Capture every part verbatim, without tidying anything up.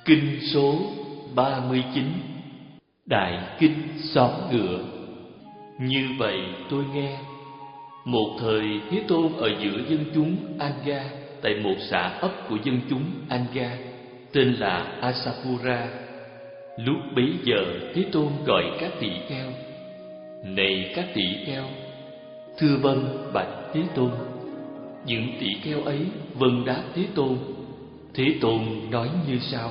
Kinh số ba mươi chín. Đại Kinh Xóm Ngựa. Như vậy tôi nghe, một thời Thế Tôn ở giữa dân chúng Anga, tại một xã ấp của dân chúng Anga tên là Asapura. Lúc bấy giờ Thế Tôn gọi các tỳ kheo: Này các tỳ kheo! Thưa vâng, bạch Thế Tôn. Những tỳ kheo ấy vâng đáp Thế Tôn. Thế Tôn nói như sau: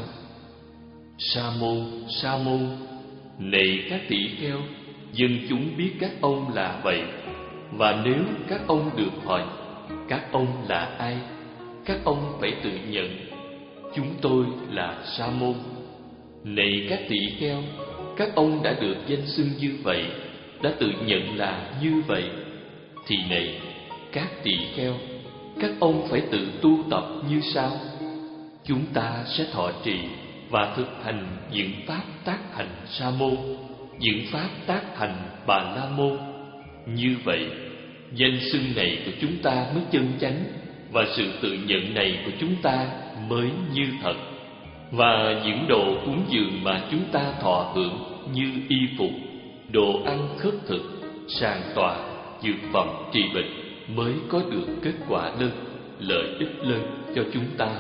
Sa môn, Sa môn, này các tỳ kheo, dân chúng biết các ông là vậy. Và nếu các ông được hỏi các ông là ai, các ông phải tự nhận: Chúng tôi là Sa môn. Này các tỳ kheo, các ông đã được danh xưng như vậy, đã tự nhận là như vậy. Thì này các tỳ kheo, các ông phải tự tu tập như sau. Chúng ta sẽ thọ trì và thực hành những pháp tác hành Sa môn, những pháp tác hành Bà La môn. Như vậy, danh xưng này của chúng ta mới chân chánh, và sự tự nhận này của chúng ta mới như thật. Và những đồ cúng dường mà chúng ta thọ hưởng như y phục, đồ ăn khất thực, sàn tọa, dược phẩm trị bệnh mới có được kết quả lớn, lợi ích lớn cho chúng ta.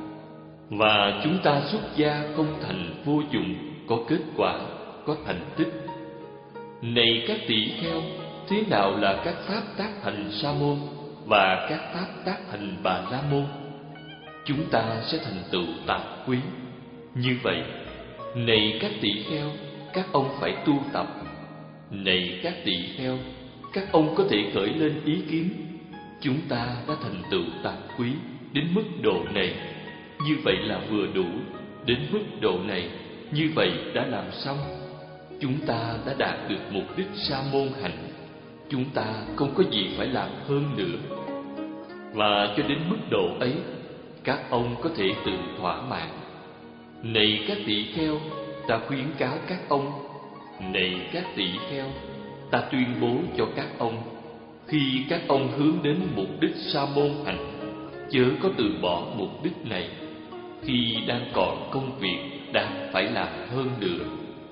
Và chúng ta xuất gia không thành vô dụng, có kết quả, có thành tích. Này các tỳ kheo, thế nào là các pháp tác hành Sa môn và các pháp tác hành Bà La môn? Chúng ta sẽ thành tựu tạp quý. Như vậy, này các tỳ kheo, các ông phải tu tập. Này các tỳ kheo, các ông có thể khởi lên ý kiến: Chúng ta đã thành tựu tạp quý đến mức độ này, như vậy là vừa đủ. Đến mức độ này, như vậy đã làm xong. Chúng ta đã đạt được mục đích sa môn hạnh. Chúng ta không có gì phải làm hơn nữa. Và cho đến mức độ ấy, các ông có thể tự thỏa mãn. Này các tỳ kheo, ta khuyến cáo các ông. Này các tỳ kheo, ta tuyên bố cho các ông: khi các ông hướng đến mục đích sa môn hạnh, chớ có từ bỏ mục đích này, khi đang còn công việc đang phải làm hơn nữa.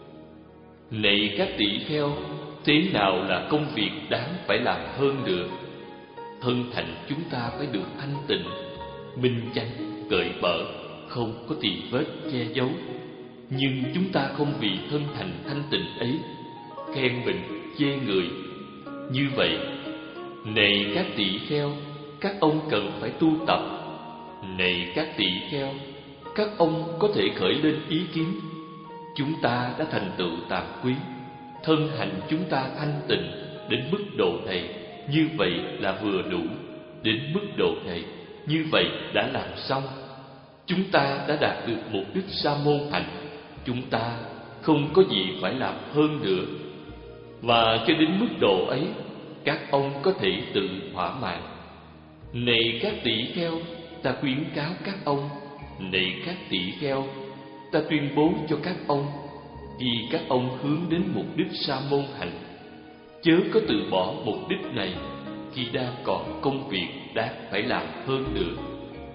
Này các tỳ kheo, thế nào là công việc đáng phải làm hơn nữa? Thân thành chúng ta phải được thanh tịnh, minh chánh, cởi mở, không có tì vết che giấu. Nhưng chúng ta không vì thân thành thanh tịnh ấy khen mình, chê người. Như vậy, này các tỳ kheo, các ông cần phải tu tập. Này các tỳ kheo, các ông có thể khởi lên ý kiến: Chúng ta đã thành tựu tàm quý, thân hành chúng ta thanh tịnh đến mức độ này, như vậy là vừa đủ. Đến mức độ này, như vậy đã làm xong. Chúng ta đã đạt được mục đích sa môn hạnh. Chúng ta không có gì phải làm hơn nữa. Và cho đến mức độ ấy, các ông có thể tự thỏa mãn. Này các tỳ kheo, ta khuyến cáo các ông. Này các tỳ kheo, ta tuyên bố cho các ông: khi các ông hướng đến mục đích sa môn hạnh, chớ có từ bỏ mục đích này, khi đang còn công việc đáng phải làm hơn nữa.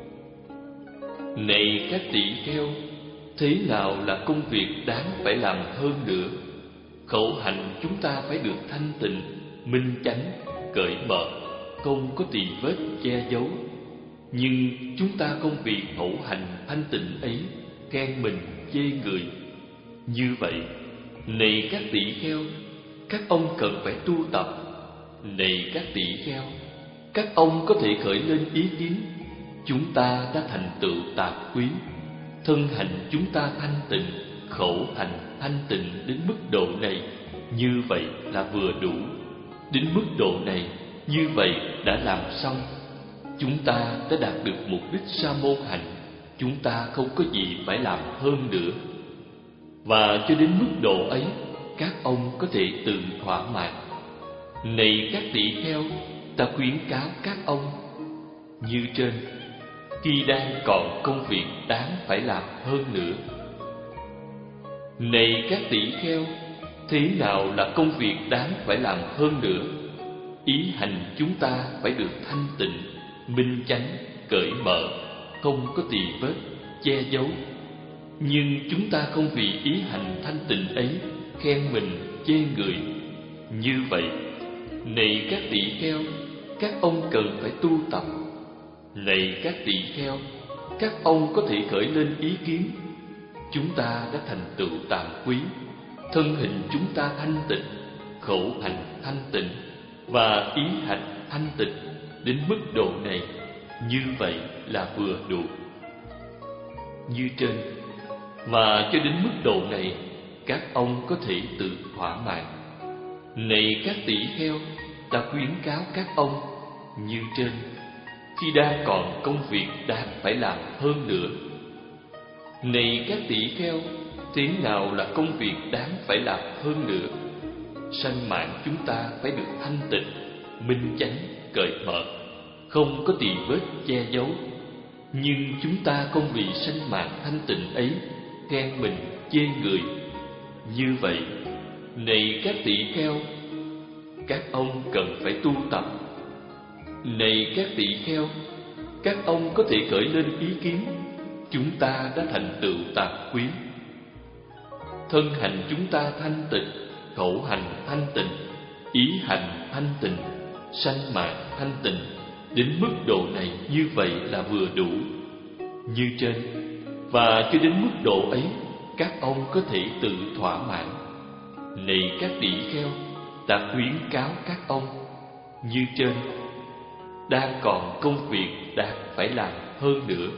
Này các tỳ kheo, thế nào là công việc đáng phải làm hơn nữa? Khẩu hành chúng ta phải được thanh tịnh, minh chánh, cởi mở, không có tì vết che giấu. Nhưng chúng ta không vì khẩu hành thanh tịnh ấy khen mình, chê người. Như vậy, này các tỳ kheo, các ông cần phải tu tập. Này các tỳ kheo, các ông có thể khởi lên ý kiến: Chúng ta đã thành tựu tạp quý, thân hành chúng ta thanh tịnh, khẩu hành thanh tịnh đến mức độ này, như vậy là vừa đủ. Đến mức độ này, như vậy đã làm xong. Chúng ta đã đạt được mục đích sa môn hạnh. Chúng ta không có gì phải làm hơn nữa. Và cho đến mức độ ấy, các ông có thể tự thỏa mãn. Này các tỳ kheo, ta khuyến cáo các ông. Như trên, khi đang còn công việc đáng phải làm hơn nữa. Này các tỳ kheo, thế nào là công việc đáng phải làm hơn nữa? Ý hành chúng ta phải được thanh tịnh, minh chánh, cởi mở, không có tì vết, che giấu. Nhưng chúng ta không vì ý hành thanh tịnh ấy khen mình, chê người. Như vậy, này các tỳ kheo, các ông cần phải tu tập. Này các tỳ kheo, các ông có thể khởi lên ý kiến: chúng ta đã thành tựu tàm quý, thân hình chúng ta thanh tịnh, khẩu hành thanh tịnh và ý hành thanh tịnh. Đến mức độ này, như vậy là vừa đủ. Như trên, và cho đến mức độ này, các ông có thể tự thỏa mãn. Này các tỷ kheo, ta khuyến cáo các ông như trên, khi đang còn công việc đang phải làm hơn nữa. Này các tỷ kheo, thế nào là công việc đáng phải làm hơn nữa? Sanh mạng chúng ta phải được thanh tịnh, minh chánh, cởi mở, không có tì vết che giấu. Nhưng chúng ta không vì sanh mạng thanh tịnh ấy khen mình, chê người. Như vậy, này các tỷ kheo, các ông cần phải tu tập. Này các tỷ kheo, các ông có thể khởi lên ý kiến: chúng ta đã thành tựu tàm quý, thân hành chúng ta thanh tịnh, khẩu hành thanh tịnh, ý hành thanh tịnh, sanh mạng thanh tịnh. Đến mức độ này, như vậy là vừa đủ. Như trên, và cho đến mức độ ấy, các ông có thể tự thỏa mãn. Này các tỷ kheo, ta khuyến cáo các ông như trên, đang còn công việc đang phải làm hơn nữa.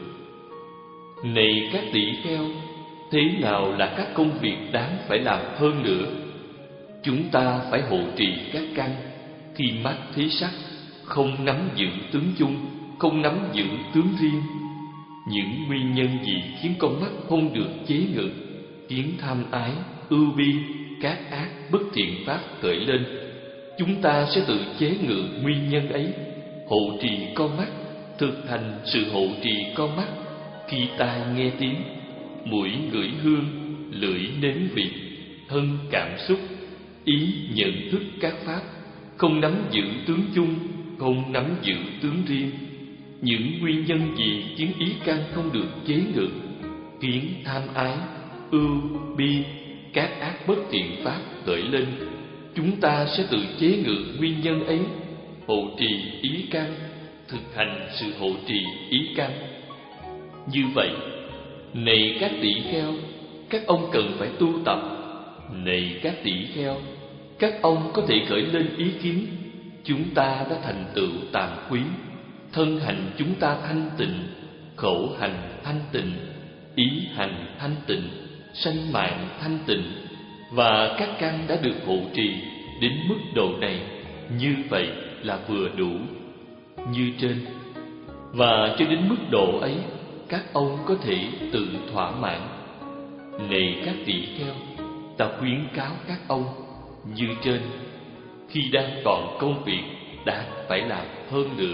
Này các tỷ kheo, thế nào là các công việc đáng phải làm hơn nữa? Chúng ta phải hộ trì các căn, khi mắt thấy sắc, không nắm giữ tướng chung, không nắm giữ tướng riêng. Những nguyên nhân gì khiến con mắt không được chế ngự, khiến tham ái, ưu bi, các ác bất thiện pháp khởi lên? Chúng ta sẽ tự chế ngự nguyên nhân ấy, hộ trì con mắt, thực hành sự hộ trì con mắt. Khi tai nghe tiếng, mũi ngửi hương, lưỡi nếm vị, thân cảm xúc, ý nhận thức các pháp, không nắm giữ tướng chung, không nắm giữ tướng riêng. Những nguyên nhân gì khiến ý căn không được chế ngự, khiến tham ái, ưu, bi, các ác bất thiện pháp khởi lên? Chúng ta sẽ tự chế ngự nguyên nhân ấy, hộ trì ý căn, thực hành sự hộ trì ý căn. Như vậy, này các tỷ kheo, các ông cần phải tu tập. Này các tỷ kheo, các ông có thể khởi lên ý kiến: chúng ta đã thành tựu tàm quý, thân hành chúng ta thanh tịnh, khẩu hành thanh tịnh, ý hành thanh tịnh, sanh mạng thanh tịnh, và các căn đã được hộ trì. Đến mức độ này, như vậy là vừa đủ. Như trên, và cho đến mức độ ấy, các ông có thể tự thỏa mãn. Này các tỷ kheo, ta khuyến cáo các ông như trên, khi đang còn công việc đáng phải làm hơn nữa.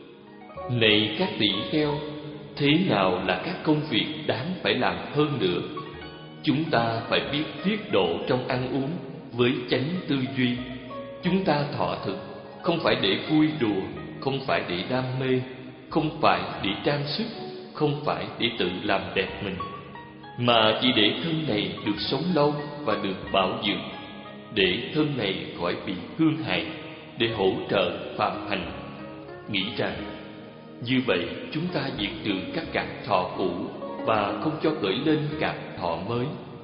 Này các tỷ kheo, thế nào là các công việc đáng phải làm hơn nữa? Chúng ta phải biết tiết độ trong ăn uống với chánh tư duy. Chúng ta thọ thực, không phải để vui đùa, không phải để đam mê, không phải để trang sức, không phải để tự làm đẹp mình, mà chỉ để thân này được sống lâu và được bảo dưỡng, để thân này khỏi bị hư hại, để hỗ trợ phạm hành. Nghĩ rằng như vậy chúng ta diệt trừ các cảm thọ cũ và không cho khởi lên cảm thọ mới,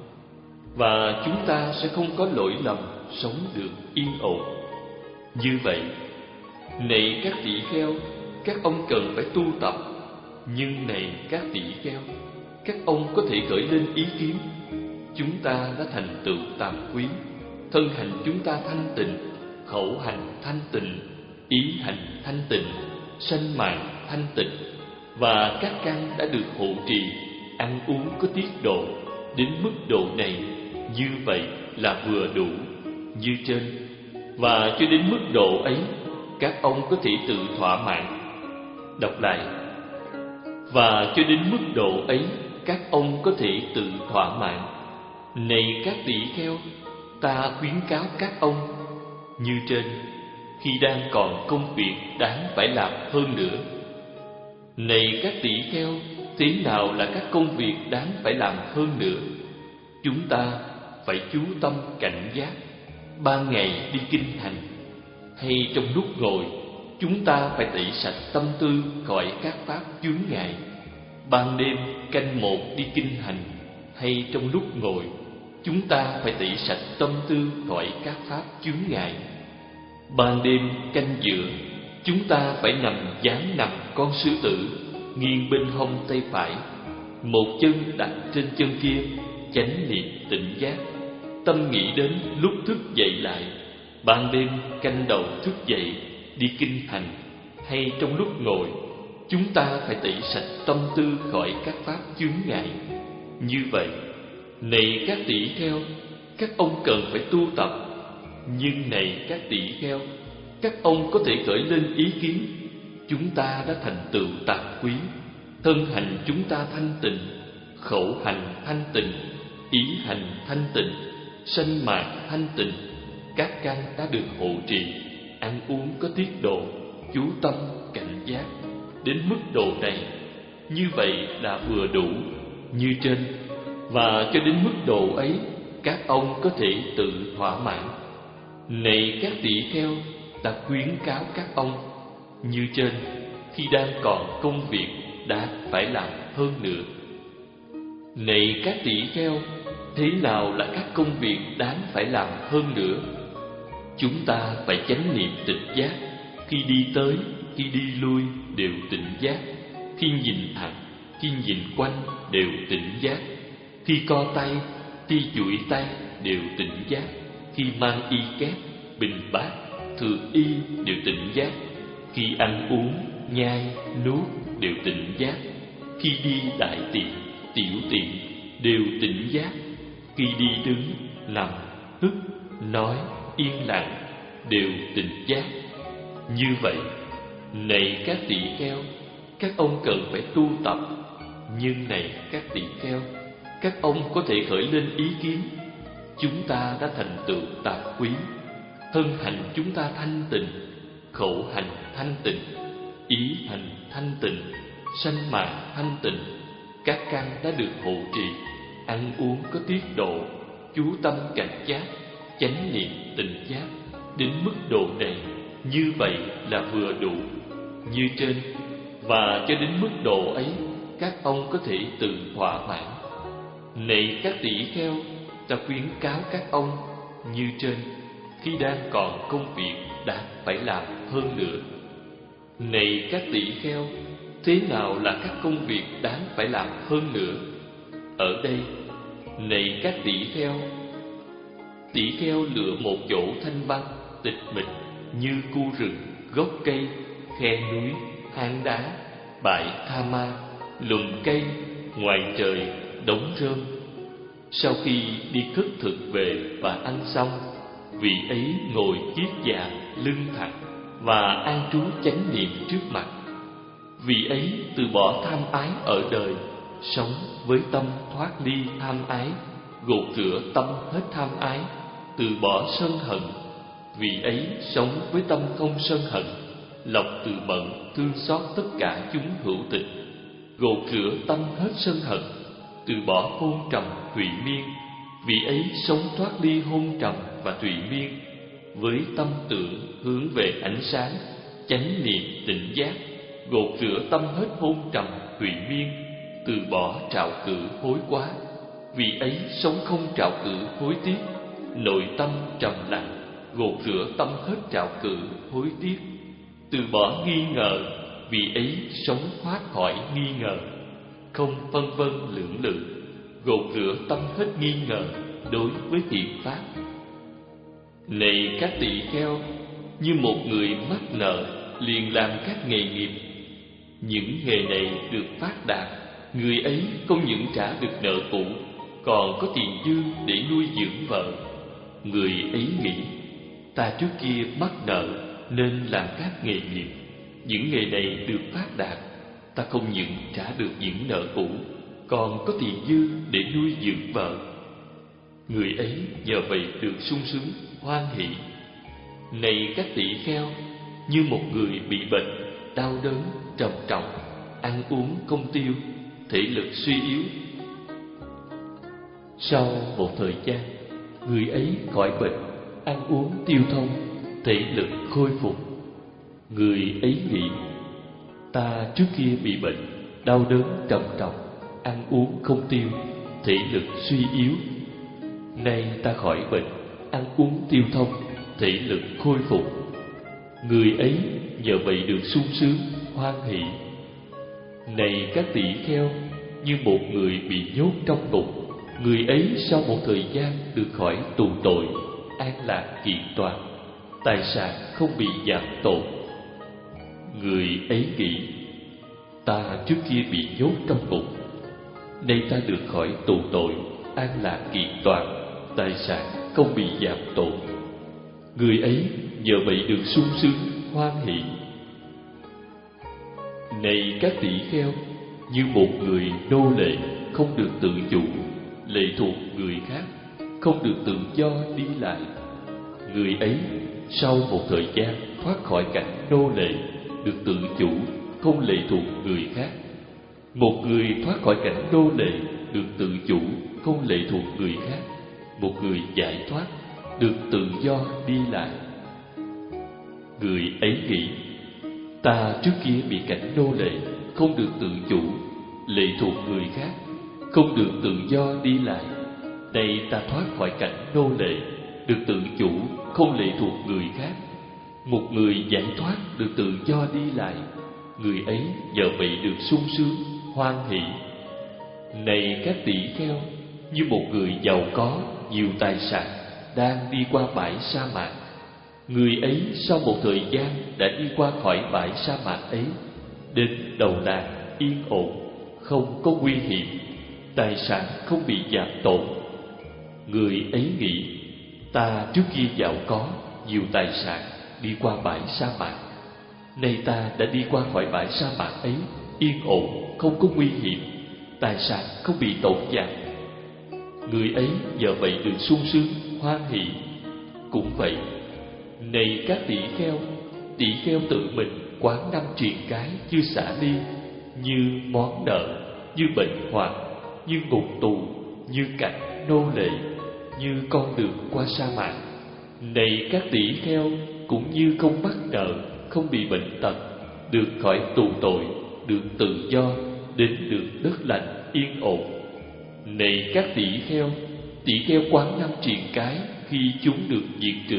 và chúng ta sẽ không có lỗi lầm, sống được yên ổn. Như vậy, này các tỷ kheo, các ông cần phải tu tập. Nhưng này các tỷ kheo, các ông có thể khởi lên ý kiến: chúng ta đã thành tựu tàm quý, thân hành chúng ta thanh tịnh, khẩu hành thanh tịnh, ý hành thanh tịnh, sanh mạng thanh tịnh, và các căn đã được hộ trì, ăn uống có tiết độ. Đến mức độ này, như vậy là vừa đủ. Như trên, và cho đến mức độ ấy, các ông có thể tự thỏa mãn. Đọc lại: và cho đến mức độ ấy, các ông có thể tự thỏa mãn. Này các tỷ kheo, ta khuyến cáo các ông như trên, khi đang còn công việc đáng phải làm hơn nữa. Này các tỷ kheo, thế nào là các công việc đáng phải làm hơn nữa? Chúng ta phải chú tâm cảnh giác, ban ngày đi kinh hành, hay trong lúc ngồi chúng ta phải tẩy sạch tâm tư khỏi các pháp chướng ngại. Ban đêm canh một đi kinh hành, hay trong lúc ngồi chúng ta phải tẩy sạch tâm tư khỏi các pháp chướng ngại. Ban đêm canh giữa chúng ta phải nằm dáng nằm con sư tử, nghiêng bên hông tay phải, một chân đặt trên chân kia, chánh niệm tỉnh giác. Tâm nghĩ đến lúc thức dậy lại. Ban đêm canh đầu thức dậy đi kinh hành, hay trong lúc ngồi chúng ta phải tẩy sạch tâm tư khỏi các pháp chướng ngại. Như vậy, này các tỷ kheo, các ông cần phải tu tập. Nhưng này các tỷ kheo, các ông có thể khởi lên ý kiến: chúng ta đã thành tựu tạp quý, thân hành chúng ta thanh tịnh, khẩu hành thanh tịnh, ý hành thanh tịnh, sanh mạng thanh tịnh, các căn đã được hộ trì, ăn uống có tiết độ, chú tâm cảnh giác. Đến mức độ này, như vậy là vừa đủ như trên, và cho đến mức độ ấy các ông có thể tự thỏa mãn. Này các tỷ kheo, ta khuyến cáo các ông như trên, khi đang còn công việc đã phải làm hơn nữa. Này các tỷ kheo, thế nào là các công việc đáng phải làm hơn nữa? Chúng ta phải chánh niệm tỉnh giác, khi đi tới, khi đi lui đều tỉnh giác, khi nhìn thẳng, khi nhìn quanh đều tỉnh giác, khi co tay, khi duỗi tay đều tỉnh giác, khi mang y kép, bình bát, thừa y đều tỉnh giác, khi ăn uống, nhai, nuốt đều tỉnh giác, khi đi đại tiện, tiểu tiện đều tỉnh giác, khi đi đứng, nằm, hít, nói, yên lặng đều tỉnh giác. Như vậy, này các tỷ kheo, các ông cần phải tu tập. Nhưng này các tỷ kheo, các ông có thể khởi lên ý kiến: chúng ta đã thành tựu tạp quý, thân hành chúng ta thanh tịnh, khẩu hành thanh tịnh, ý hành thanh tịnh, sanh mạng thanh tịnh, các căn đã được hộ trì, ăn uống có tiết độ, chú tâm cảnh giác, chánh niệm tỉnh giác. Đến mức độ này, như vậy là vừa đủ như trên, và cho đến mức độ ấy các ông có thể tự thỏa mãn. Này các tỷ kheo, ta khuyến cáo các ông như trên, khi đang còn công việc đã phải làm hơn nữa. Này các tỷ kheo, thế nào là các công việc đáng phải làm hơn nữa? Ở đây, này các tỷ kheo, tỷ kheo lựa một chỗ thanh vắng, tịch mịch như khu rừng, gốc cây, khe núi, hang đá, bãi tha ma, lùm cây, ngoài trời, đống rơm. Sau khi đi khất thực về và ăn xong, vị ấy ngồi kiết già, lưng thẳng và an trú chánh niệm trước mặt. Vị ấy từ bỏ tham ái ở đời, sống với tâm thoát ly tham ái, gột rửa tâm hết tham ái, từ bỏ sân hận. Vị ấy sống với tâm không sân hận, lọc từ bận, thương xót tất cả chúng hữu tình, gột rửa tâm hết sân hận, từ bỏ hôn trầm thụy miên. Vị ấy sống thoát ly hôn trầm và thụy miên, với tâm tưởng hướng về ánh sáng, chánh niệm tỉnh giác, gột rửa tâm hết hôn trầm thụy miên, từ bỏ trạo cử hối quá. Vị ấy sống không trạo cử hối tiếc, nội tâm trầm lặng, gột rửa tâm hết trạo cử hối tiếc, từ bỏ nghi ngờ. Vị ấy sống thoát khỏi nghi ngờ, không phân vân lưỡng lự, gột rửa tâm hết nghi ngờ đối với thiện pháp. Này các tỷ kheo, như một người mắc nợ liền làm các nghề nghiệp. Những nghề này được phát đạt, người ấy không những trả được nợ cũ, còn có tiền dư để nuôi dưỡng vợ. Người ấy nghĩ: ta trước kia mắc nợ nên làm các nghề nghiệp. Những nghề này được phát đạt, ta không những trả được những nợ cũ, còn có tiền dư để nuôi dưỡng vợ. Người ấy nhờ vậy được sung sướng, hoan hỷ. Này các tỷ kheo, như một người bị bệnh, đau đớn, trầm trọng, ăn uống không tiêu, thể lực suy yếu. Sau một thời gian, người ấy khỏi bệnh, ăn uống tiêu thông, thể lực khôi phục. Người ấy nghĩ: ta trước kia bị bệnh, đau đớn trầm trọng, ăn uống không tiêu, thể lực suy yếu. Nay ta khỏi bệnh, ăn uống tiêu thông, thể lực khôi phục. Người ấy nhờ vậy được sung sướng, hoan hỷ. Này các tỷ kheo, như một người bị nhốt trong ngục, người ấy sau một thời gian được khỏi tù tội, an lạc kiện toàn, tài sản không bị giảm tổn. Người ấy nghĩ: ta trước kia bị nhốt trong ngục, nay ta được khỏi tù tội, an lạc kiện toàn, tài sản không bị giảm tổn. Người ấy nhờ vậy được sung sướng, hoan hỷ. Này các tỷ kheo, như một người nô lệ không được tự chủ, lệ thuộc người khác, không được tự do đi lại. Người ấy sau một thời gian thoát khỏi cảnh nô lệ, được tự chủ, không lệ thuộc người khác. Một người thoát khỏi cảnh nô lệ, được tự chủ, không lệ thuộc người khác. Một người giải thoát, được tự do đi lại. Người ấy nghĩ: ta trước kia bị cảnh nô lệ, không được tự chủ, lệ thuộc người khác, không được tự do đi lại. Nay ta thoát khỏi cảnh nô lệ, được tự chủ, không lệ thuộc người khác. Một người giải thoát, được tự do đi lại. Người ấy nhờ vậy được sung sướng, hoan hỷ. Này các tỷ kheo, như một người giàu có, nhiều tài sản, đang đi qua bãi sa mạc. Người ấy sau một thời gian đã đi qua khỏi bãi sa mạc ấy, đến đầu làng yên ổn, không có nguy hiểm, tài sản không bị giảm tổn. Người ấy nghĩ: ta trước kia giàu có, nhiều tài sản, đi qua bãi sa mạc. Nay ta đã đi qua khỏi bãi sa mạc ấy, yên ổn, không có nguy hiểm, tài sản không bị tổn giảm. Người ấy nhờ vậy được sung sướng, hoan hỷ. Cũng vậy, này các tỷ kheo, tỷ kheo tự mình quán năm triền cái chưa xả đi, như món nợ, như bệnh hoạn, như ngục tù, như cảnh nô lệ, như con đường qua sa mạc. Này các tỷ kheo, cũng như không mắc nợ, không bị bệnh tật, được khỏi tù tội, được tự do, đến được đất lành yên ổn. Này các tỷ kheo, tỷ kheo quán năm triền cái khi chúng được diệt trừ.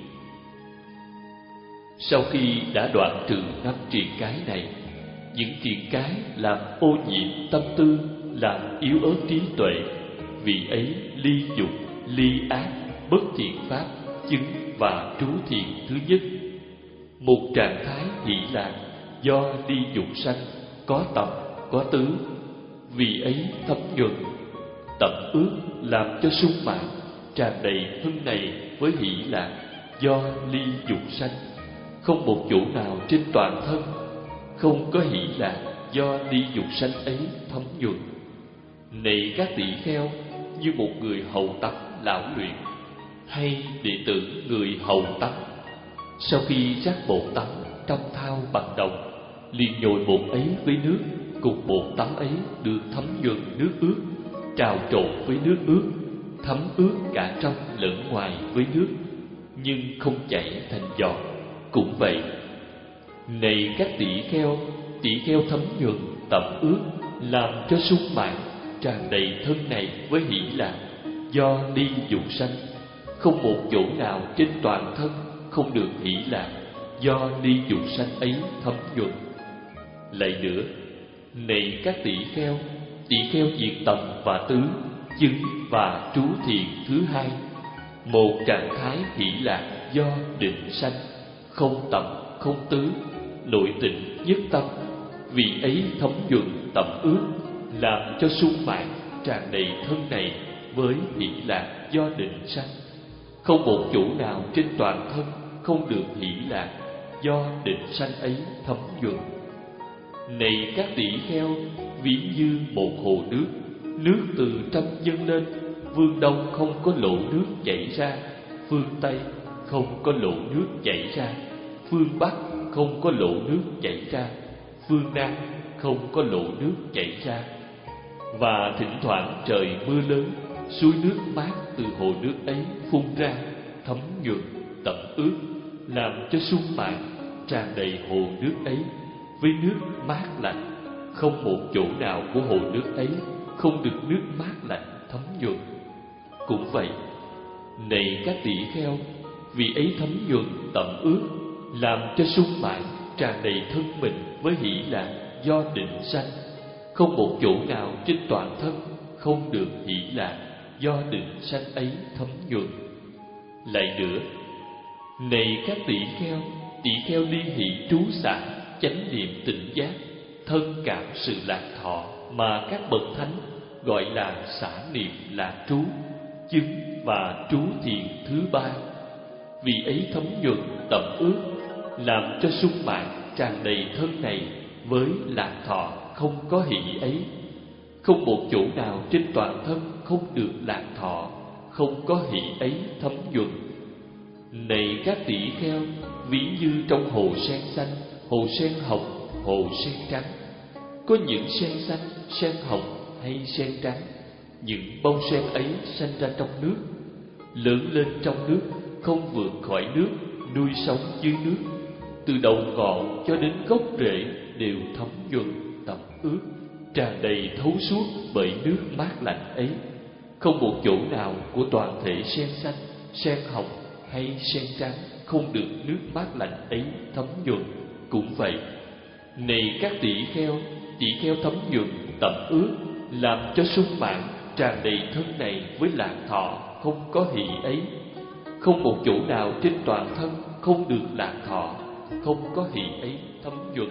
Sau khi đã đoạn trừ năm triền cái này, những triền cái làm ô nhiễm tâm tư, làm yếu ớt trí tuệ, vì ấy ly dục, ly ác, bất thiện pháp, chứng và trú thiền thứ nhất. Một trạng thái hỷ lạc do ly dục sanh, có tầm, có tứ, vì ấy thấm nhuần. Tẩm ướt làm cho sung mãn, tràn đầy hưng này với hỷ lạc do ly dục sanh. Không một chỗ nào trên toàn thân không có hỷ lạc do ly dục sanh ấy thấm nhuần. Này các tỷ kheo, như một người hầu tắm lão luyện, hay đệ tử người hầu tắm, sau khi rắc bột tắm trong thau bằng đồng, liền nhồi bột ấy với nước, cục bột tắm ấy được thấm nhuần nước ướt, trào trộn với nước ướt, thấm ướt cả trong lẫn ngoài với nước, nhưng không chảy thành giọt. Cũng vậy, này các tỷ kheo, tỷ kheo thấm nhuần, tẩm ướt, làm cho sung mãn, tràn đầy thân này với hỷ lạc do ly dục sanh. Không một chỗ nào trên toàn thân không được hỷ lạc do ly dục sanh ấy thấm nhuần. Lại nữa, này các tỷ kheo, tỷ kheo diệt tầm và tứ, chứng và trú thiền thứ hai, một trạng thái hỷ lạc do định sanh, không tầm không tứ, nội tịnh nhất tâm, vì ấy thấm nhuần tẩm ướt, làm cho sung mãn, tràn đầy thân này với hỷ lạc do định sanh. Không một chỗ nào trên toàn thân không được hỷ lạc do định sanh ấy thấm nhuần. Này các tỷ kheo, ví như một hồ nước, nước từ trong dâng lên, phương đông không có lỗ nước chảy ra, phương tây không có lỗ nước chảy ra, phương bắc không có lỗ nước chảy ra, phương nam không có lỗ nước chảy ra, Và thỉnh thoảng trời mưa lớn, suối nước mát từ hồ nước ấy phun ra, thấm nhuần, tẩm ướt, làm cho sung mãn tràn đầy hồ nước ấy với nước mát lạnh. Không một chỗ nào của hồ nước ấy không được nước mát lạnh thấm nhuần. Cũng vậy, này các tỷ kheo, vì ấy thấm nhuần tẩm ướt, làm cho sung mãn tràn đầy thân mình với hỷ lạc do định sanh. Không một chỗ nào trên toàn thân không được hỷ lạc do định sanh ấy thấm nhuần. Lại nữa, này các tỷ kheo, tỷ kheo ly hỷ trú xả, chánh niệm tỉnh giác, thân cảm sự lạc thọ mà các bậc thánh gọi là xả niệm lạc trú, chứng và trú thiền thứ ba. Vì ấy thấm nhuần tẩm ướt, làm cho sung mãn tràn đầy thân này với lạc thọ không có hỷ ấy. Không một chỗ nào trên toàn thân không được lạc thọ, không có hỷ ấy thấm nhuần. Này các tỷ kheo, ví như trong hồ sen xanh, hồ sen hồng, hồ sen trắng, có những sen xanh, sen hồng hay sen trắng, những bông sen ấy sanh ra trong nước, lớn lên trong nước, không vượt khỏi nước, nuôi sống dưới nước, từ đầu ngọn cho đến gốc rễ đều thấm nhuần tẩm ướt, tràn đầy thấu suốt bởi nước mát lạnh ấy. Không một chỗ nào của toàn thể sen xanh, sen hồng hay sen trắng không được nước mát lạnh ấy thấm nhuần. Cũng vậy, này các tỷ kheo, tỷ kheo thấm nhuần tẩm ướt, làm cho sung mãn tràn đầy thân này với lạc thọ không có hỷ ấy. Không một chỗ nào trên toàn thân không được lạc thọ, không có hỷ ấy thấm nhuần.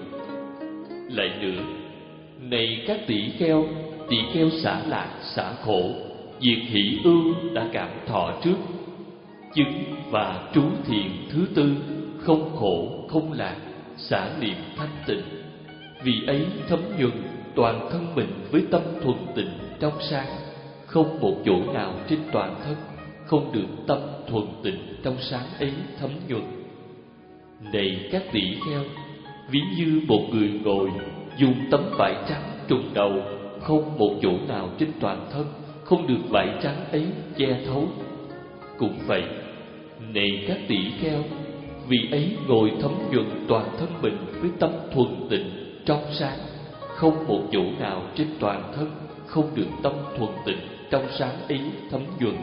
Lại nữa, này các tỷ kheo, tỷ kheo xả lạc xả khổ, diệt hỷ ưu đã cảm thọ trước, chứng và trú thiền thứ tư, không khổ không lạc, xả niệm thanh tịnh. Vì ấy thấm nhuần toàn thân mình với tâm thuần tịnh trong sáng. Không một chỗ nào trên toàn thân không được tâm thuần tịnh trong sáng ấy thấm nhuần. Này các tỷ kheo, ví như một người ngồi dùng tấm vải trắng trùm đầu, không một chỗ nào trên toàn thân không được vải trắng ấy che thấu. Cũng vậy, này các tỷ kheo, vì ấy ngồi thấm nhuần toàn thân mình với tâm thuần tịnh trong sáng. Không một chỗ nào trên toàn thân không được tâm thuần tịnh trong sáng ấy thấm nhuần.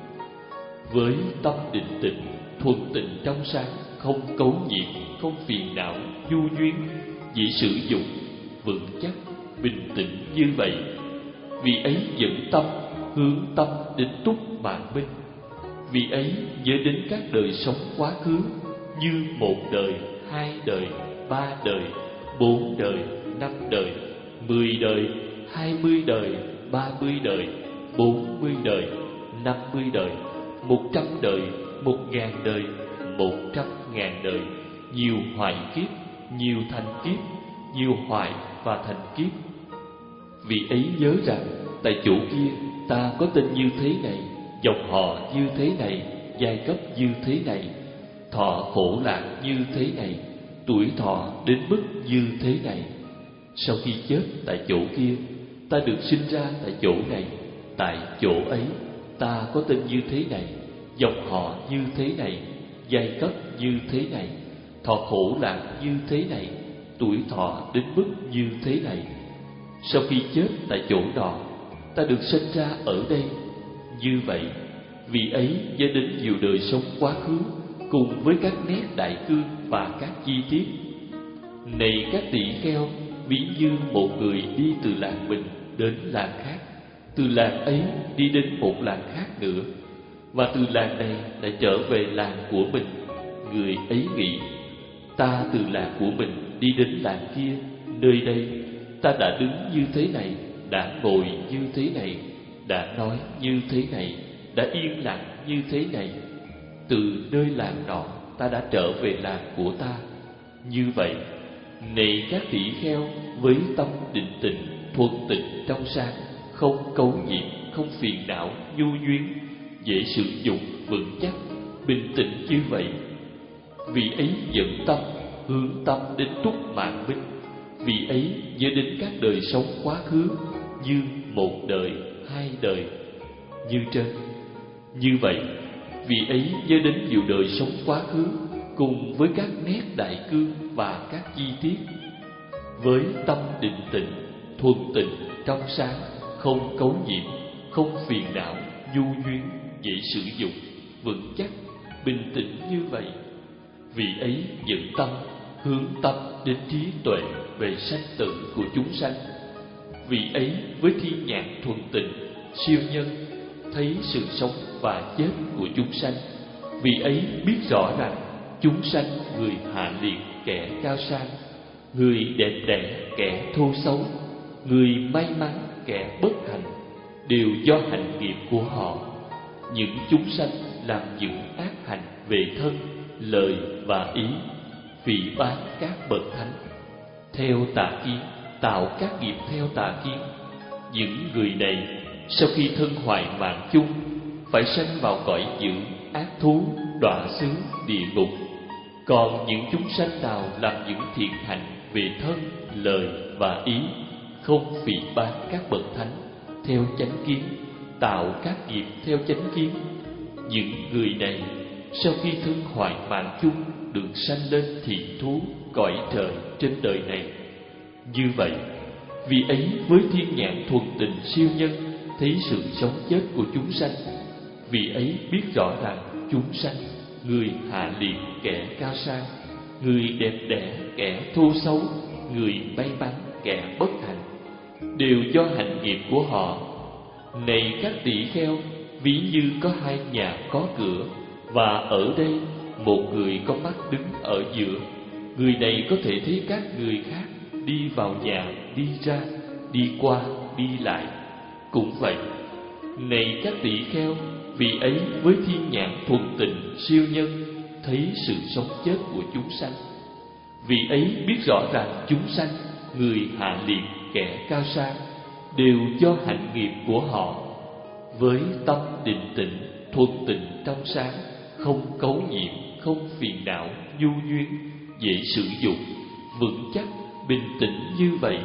Với tâm định tịnh, thuần tịnh trong sáng, không cấu nhiễm, không phiền não, nhu duyên, dễ sử dụng, vững chắc, bình tĩnh như vậy. Vì ấy dẫn tâm, hướng tâm đến túc mạng minh. Vì ấy nhớ đến các đời sống quá khứ như một đời, hai đời, ba đời, bốn đời, năm đời, mười đời, hai mươi đời, ba mươi đời, bốn mươi đời, năm mươi đời, một trăm đời, một ngàn đời, một trăm ngàn đời, nhiều hoại kiếp, nhiều thành kiếp, nhiều hoại và thành kiếp. Vì ấy nhớ rằng tại chỗ kia ta có tên như thế này, dòng họ như thế này, giai cấp như thế này, thọ khổ lạc như thế này, tuổi thọ đến mức như thế này. Sau khi chết tại chỗ kia, ta được sinh ra tại chỗ này, tại chỗ ấy ta có tên như thế này, dòng họ như thế này, giai cấp như thế này, thọ khổ lạc như thế này, tuổi thọ đến mức như thế này. Sau khi chết tại chỗ đó, ta được sinh ra ở đây. Như vậy, vì ấy nhớ đến nhiều đời sống quá khứ cùng với các nét đại cương và các chi tiết. Này các tỷ kheo, ví như một người đi từ làng mình đến làng khác, từ làng ấy đi đến một làng khác nữa, và từ làng này lại trở về làng của mình. Người ấy nghĩ, ta từ làng của mình đi đến làng kia, nơi đây ta đã đứng như thế này, đã ngồi như thế này, đã nói như thế này, đã yên lặng như thế này. Từ nơi làng nọ ta đã trở về làng của ta. Như vậy, này các tỷ kheo, với tâm định tịnh, thuần tịnh trong sáng, không cấu nhiễm, không phiền não, nhu duyên, dễ sử dụng, vững chắc, bình tĩnh như vậy. Vì ấy dẫn tâm, hướng tâm đến túc mạng minh. Vì ấy nhớ đến các đời sống quá khứ như một đời, hai đời, như trên. Như vậy, vị ấy nhớ đến nhiều đời sống quá khứ, cùng với các nét đại cương và các chi tiết, với tâm định tĩnh, thuần tịnh, trong sáng, không cấu nhiễm, không phiền não, nhu duyên, dễ sử dụng, vững chắc, bình tĩnh như vậy. Vị ấy dẫn tâm, hướng tâm đến trí tuệ về sanh tử của chúng sanh. Vị ấy với thiên nhãn thuần tịnh, siêu nhân, thấy sự sống và chết của chúng sanh. Vị ấy biết rõ rằng chúng sanh, người hạ liệt, kẻ cao sang, người đẹp đẽ, kẻ thô xấu, người may mắn, kẻ bất hạnh, đều do hành nghiệp của họ. Những chúng sanh làm những ác hành về thân, lời và ý, phỉ báng các bậc thánh, theo tà kiến, tạo các nghiệp theo tà kiến. Những người này sau khi thân hoại mạng chung, phải sanh vào cõi dữ, ác thú, đọa xứ, địa ngục. Còn những chúng sanh nào làm những thiện hành về thân, lời và ý, không phỉ báng các bậc thánh, theo chánh kiến, tạo các nghiệp theo chánh kiến, những người này sau khi thân hoại mạng chung được sanh lên thiện thú, cõi trời trên đời này. Như vậy, vì ấy với thiên nhãn thuần tình siêu nhân, thấy sự sống chết của chúng sanh. Vì ấy biết rõ rằng chúng sanh, người hạ liệt, kẻ cao sang, người đẹp đẽ, kẻ thô xấu, người may mắn, kẻ bất hạnh, đều do hành nghiệp của họ. Này các tỷ kheo, ví như có hai nhà có cửa, và ở đây một người có mắt đứng ở giữa. Người này có thể thấy các người khác đi vào nhà, đi ra, đi qua, đi lại. Cũng vậy, này các tỷ kheo, vì ấy với thiên nhãn thuần tịnh siêu nhân, thấy sự sống chết của chúng sanh. Vì ấy biết rõ rằng chúng sanh, người hạ liệt, kẻ cao sang, đều do hạnh nghiệp của họ. Với tâm định tĩnh, thuần tịnh, trong sáng, không cấu nhiễm, không phiền não, nhu duyên, dễ sử dụng, vững chắc, bình tĩnh như vậy.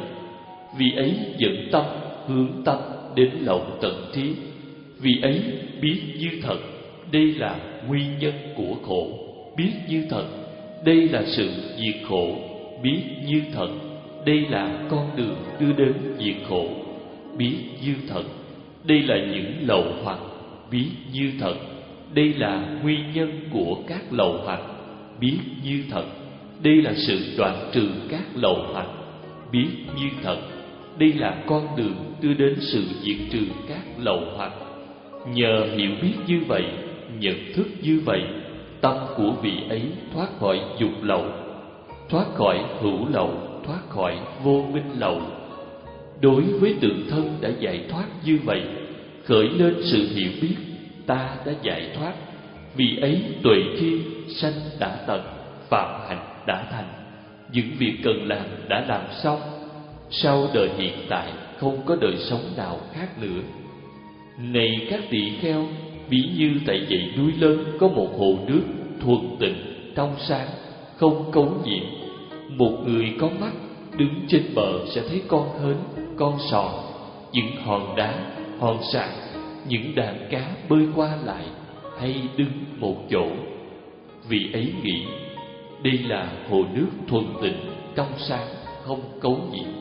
Vì ấy dẫn tâm, hướng tâm đến lậu tận trí. Vì ấy biết như thật, đây là nguyên nhân của khổ. Biết như thật, đây là sự diệt khổ. Biết như thật, đây là con đường đưa đến diệt khổ. Biết như thật, đây là những lậu hoặc. Biết như thật, đây là nguyên nhân của các lậu hoặc. Biết như thật, đây là sự đoạn trừ các lậu hoặc. Biết như thật, đây là con đường đưa đến sự diệt trừ các lậu hoặc. Nhờ hiểu biết như vậy, nhận thức như vậy, tâm của vị ấy thoát khỏi dục lậu, thoát khỏi hữu lậu, thoát khỏi vô minh lậu. Đối với tự thân đã giải thoát như vậy, khởi lên sự hiểu biết ta đã giải thoát. Vì ấy tuệ tri, sanh đã tận, phạm hạnh đã thành. Những việc cần làm đã làm xong. Sau đời hiện tại không có đời sống nào khác nữa. Này các tỷ kheo, ví như tại dãy núi lớn có một hồ nước thuần tịnh, trong sáng, không cấu nhiễm. Một người có mắt đứng trên bờ sẽ thấy con hến, con sò, những hòn đá, hòn sạn, những đàn cá bơi qua lại hay đứng một chỗ. Vì ấy nghĩ, đây là hồ nước thuần tịnh, trong sáng, không cấu nhiễm.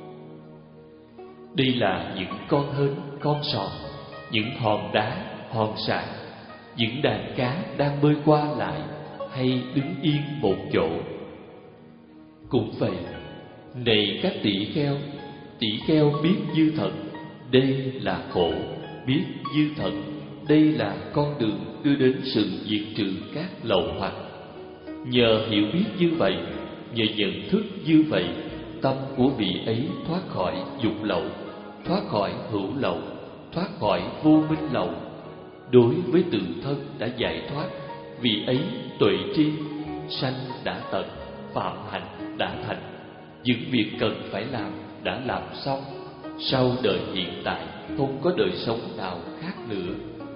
Đây là những con hến, con sò, những hòn đá, hòn sạn, những đàn cá đang bơi qua lại hay đứng yên một chỗ. Cũng vậy, này các tỷ kheo, tỷ kheo biết như thật, đây là khổ. Biết như thật, đây là con đường đưa đến sự diệt trừ các lậu hoặc. Nhờ hiểu biết như vậy, nhờ nhận thức như vậy, tâm của vị ấy thoát khỏi dục lậu, thoát khỏi hữu lậu, thoát khỏi vô minh lậu. Đối với tự thân đã giải thoát, vị ấy tuệ tri, sanh đã tận, phạm hạnh đã thành. Những việc cần phải làm đã làm xong. Sau đời hiện tại không có đời sống nào khác nữa.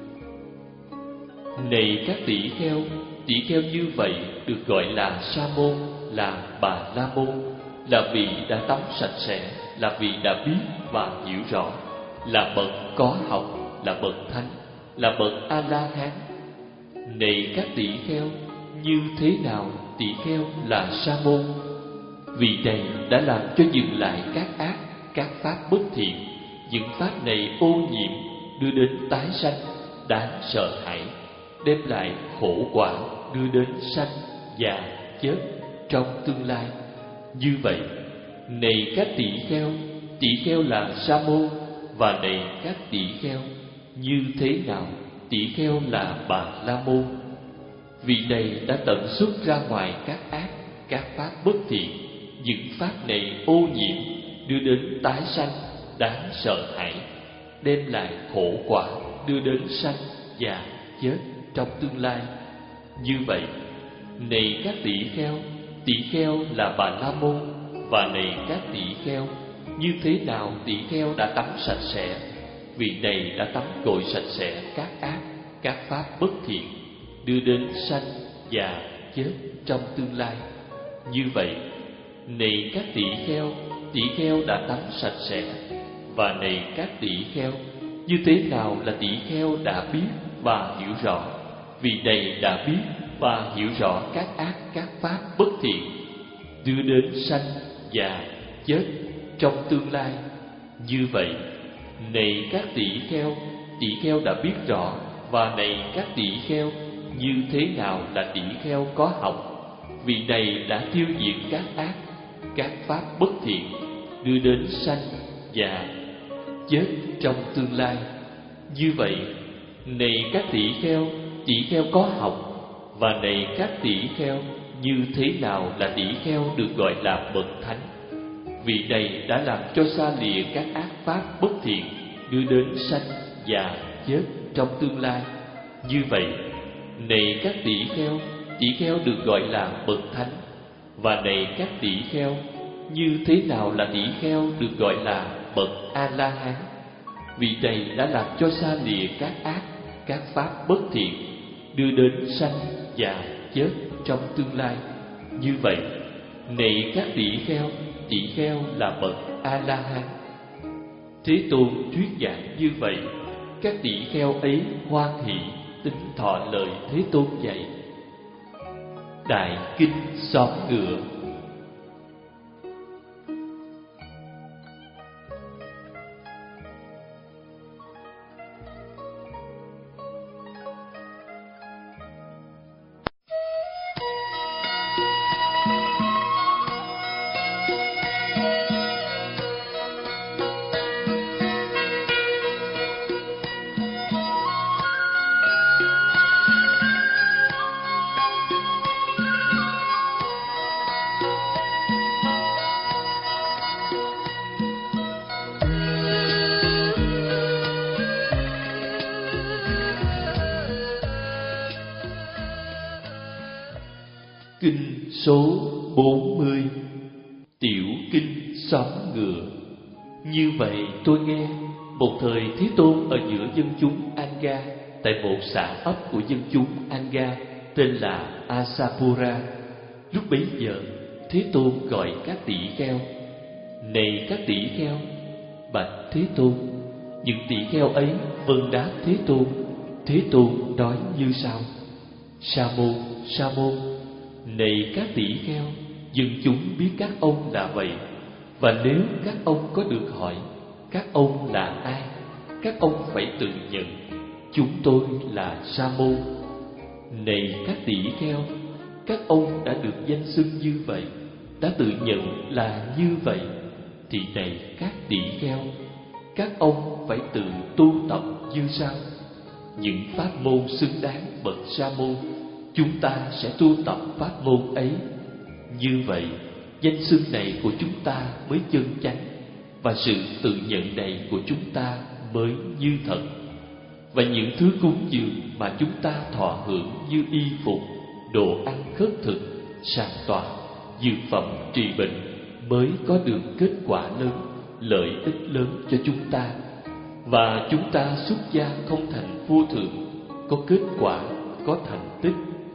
Này các tỷ kheo, tỷ kheo như vậy được gọi là sa môn, là bà la môn, là vị đã tắm sạch sẽ, là vị đã biết và hiểu rõ. là bậc có học, là bậc thánh, là bậc A-la-hán. Này các tỷ kheo, như thế nào tỷ kheo là sa môn? Vì này đã làm cho dừng lại các ác, các pháp bất thiện. Những pháp này ô nhiễm, đưa đến tái sanh, đáng sợ hãi, đem lại khổ quả, đưa đến sanh, già, chết trong tương lai. Như vậy, này các tỷ kheo, tỷ kheo là sa môn. Và này các tỷ kheo, như thế nào tỷ kheo là Bà La Môn? Vị này đã tận xuất ra ngoài các ác, các pháp bất thiện. Những pháp này ô nhiễm, đưa đến tái sanh, đáng sợ hãi, đem lại khổ quả, đưa đến sanh, già, chết trong tương lai. Như vậy, này các tỷ kheo, tỷ kheo là Bà La Môn. Và này các tỷ kheo, như thế nào tỷ kheo đã tắm sạch sẽ? Vị này đã tắm gội sạch sẽ các ác, các pháp bất thiện, đưa đến sanh, già, chết trong tương lai. Như vậy, này các tỷ kheo, tỷ kheo đã tắm sạch sẽ. Và này các tỷ kheo, như thế nào là tỷ kheo đã biết và hiểu rõ? Vị này đã biết và hiểu rõ các ác, các pháp bất thiện, đưa đến sanh, già, chết trong tương lai. Như vậy, này các tỷ kheo, tỷ kheo đã biết rõ. Và này các tỷ kheo, như thế nào là tỷ kheo có học? Vị này đã tiêu diệt các ác, các pháp bất thiện, đưa đến sanh, già, chết trong tương lai. Như vậy, này các tỷ kheo, tỷ kheo có học. Và này các tỷ kheo, như thế nào là tỷ kheo được gọi là bậc thánh? Vị này đã làm cho xa lìa các ác pháp bất thiện, đưa đến sanh, già, chết trong tương lai. Như vậy, này các tỷ kheo, tỷ kheo được gọi là bậc thánh. Và này các tỷ kheo, như thế nào là tỷ kheo được gọi là bậc A-la-hán? Vị này đã làm cho xa lìa các ác, các pháp bất thiện, đưa đến sanh, già, chết trong tương lai. Như vậy, này các tỷ kheo, tỷ kheo là bậc A-la-hán. Thế Tôn thuyết giảng như vậy, các tỷ kheo ấy hoan hỷ tín thọ lời Thế Tôn dạy. Đại kinh xóm ngựa. Kinh số bốn mươi. Tiểu kinh xóm ngựa. Như vậy tôi nghe, một thời Thế Tôn ở giữa dân chúng Anga, tại một xã ấp của dân chúng Anga tên là Asapura. Lúc bấy giờ, Thế Tôn gọi các tỷ kheo: Này các tỷ kheo, bạch Thế Tôn. Những tỷ kheo ấy vâng đáp Thế Tôn. Thế Tôn nói như sau: Sa môn, sa môn, này các tỷ kheo, dân chúng biết các ông là vậy. Và nếu các ông có được hỏi các ông là ai, các ông phải tự nhận: Chúng tôi là sa môn. Này các tỷ kheo, các ông đã được danh xưng như vậy, đã tự nhận là như vậy, thì này các tỷ kheo, các ông phải tự tu tập như sau. Những pháp môn xứng đáng bậc sa môn, chúng ta sẽ tu tập pháp môn ấy. Như vậy, danh xưng này của chúng ta mới chân chánh, và sự tự nhận này của chúng ta mới như thật. Và những thứ cúng dường mà chúng ta thọ hưởng như y phục, đồ ăn khất thực, sàng tọa, dược phẩm trị bệnh mới có được kết quả lớn, lợi ích lớn cho chúng ta. Và chúng ta xuất gia không thành vô thượng, có kết quả, có thành tích.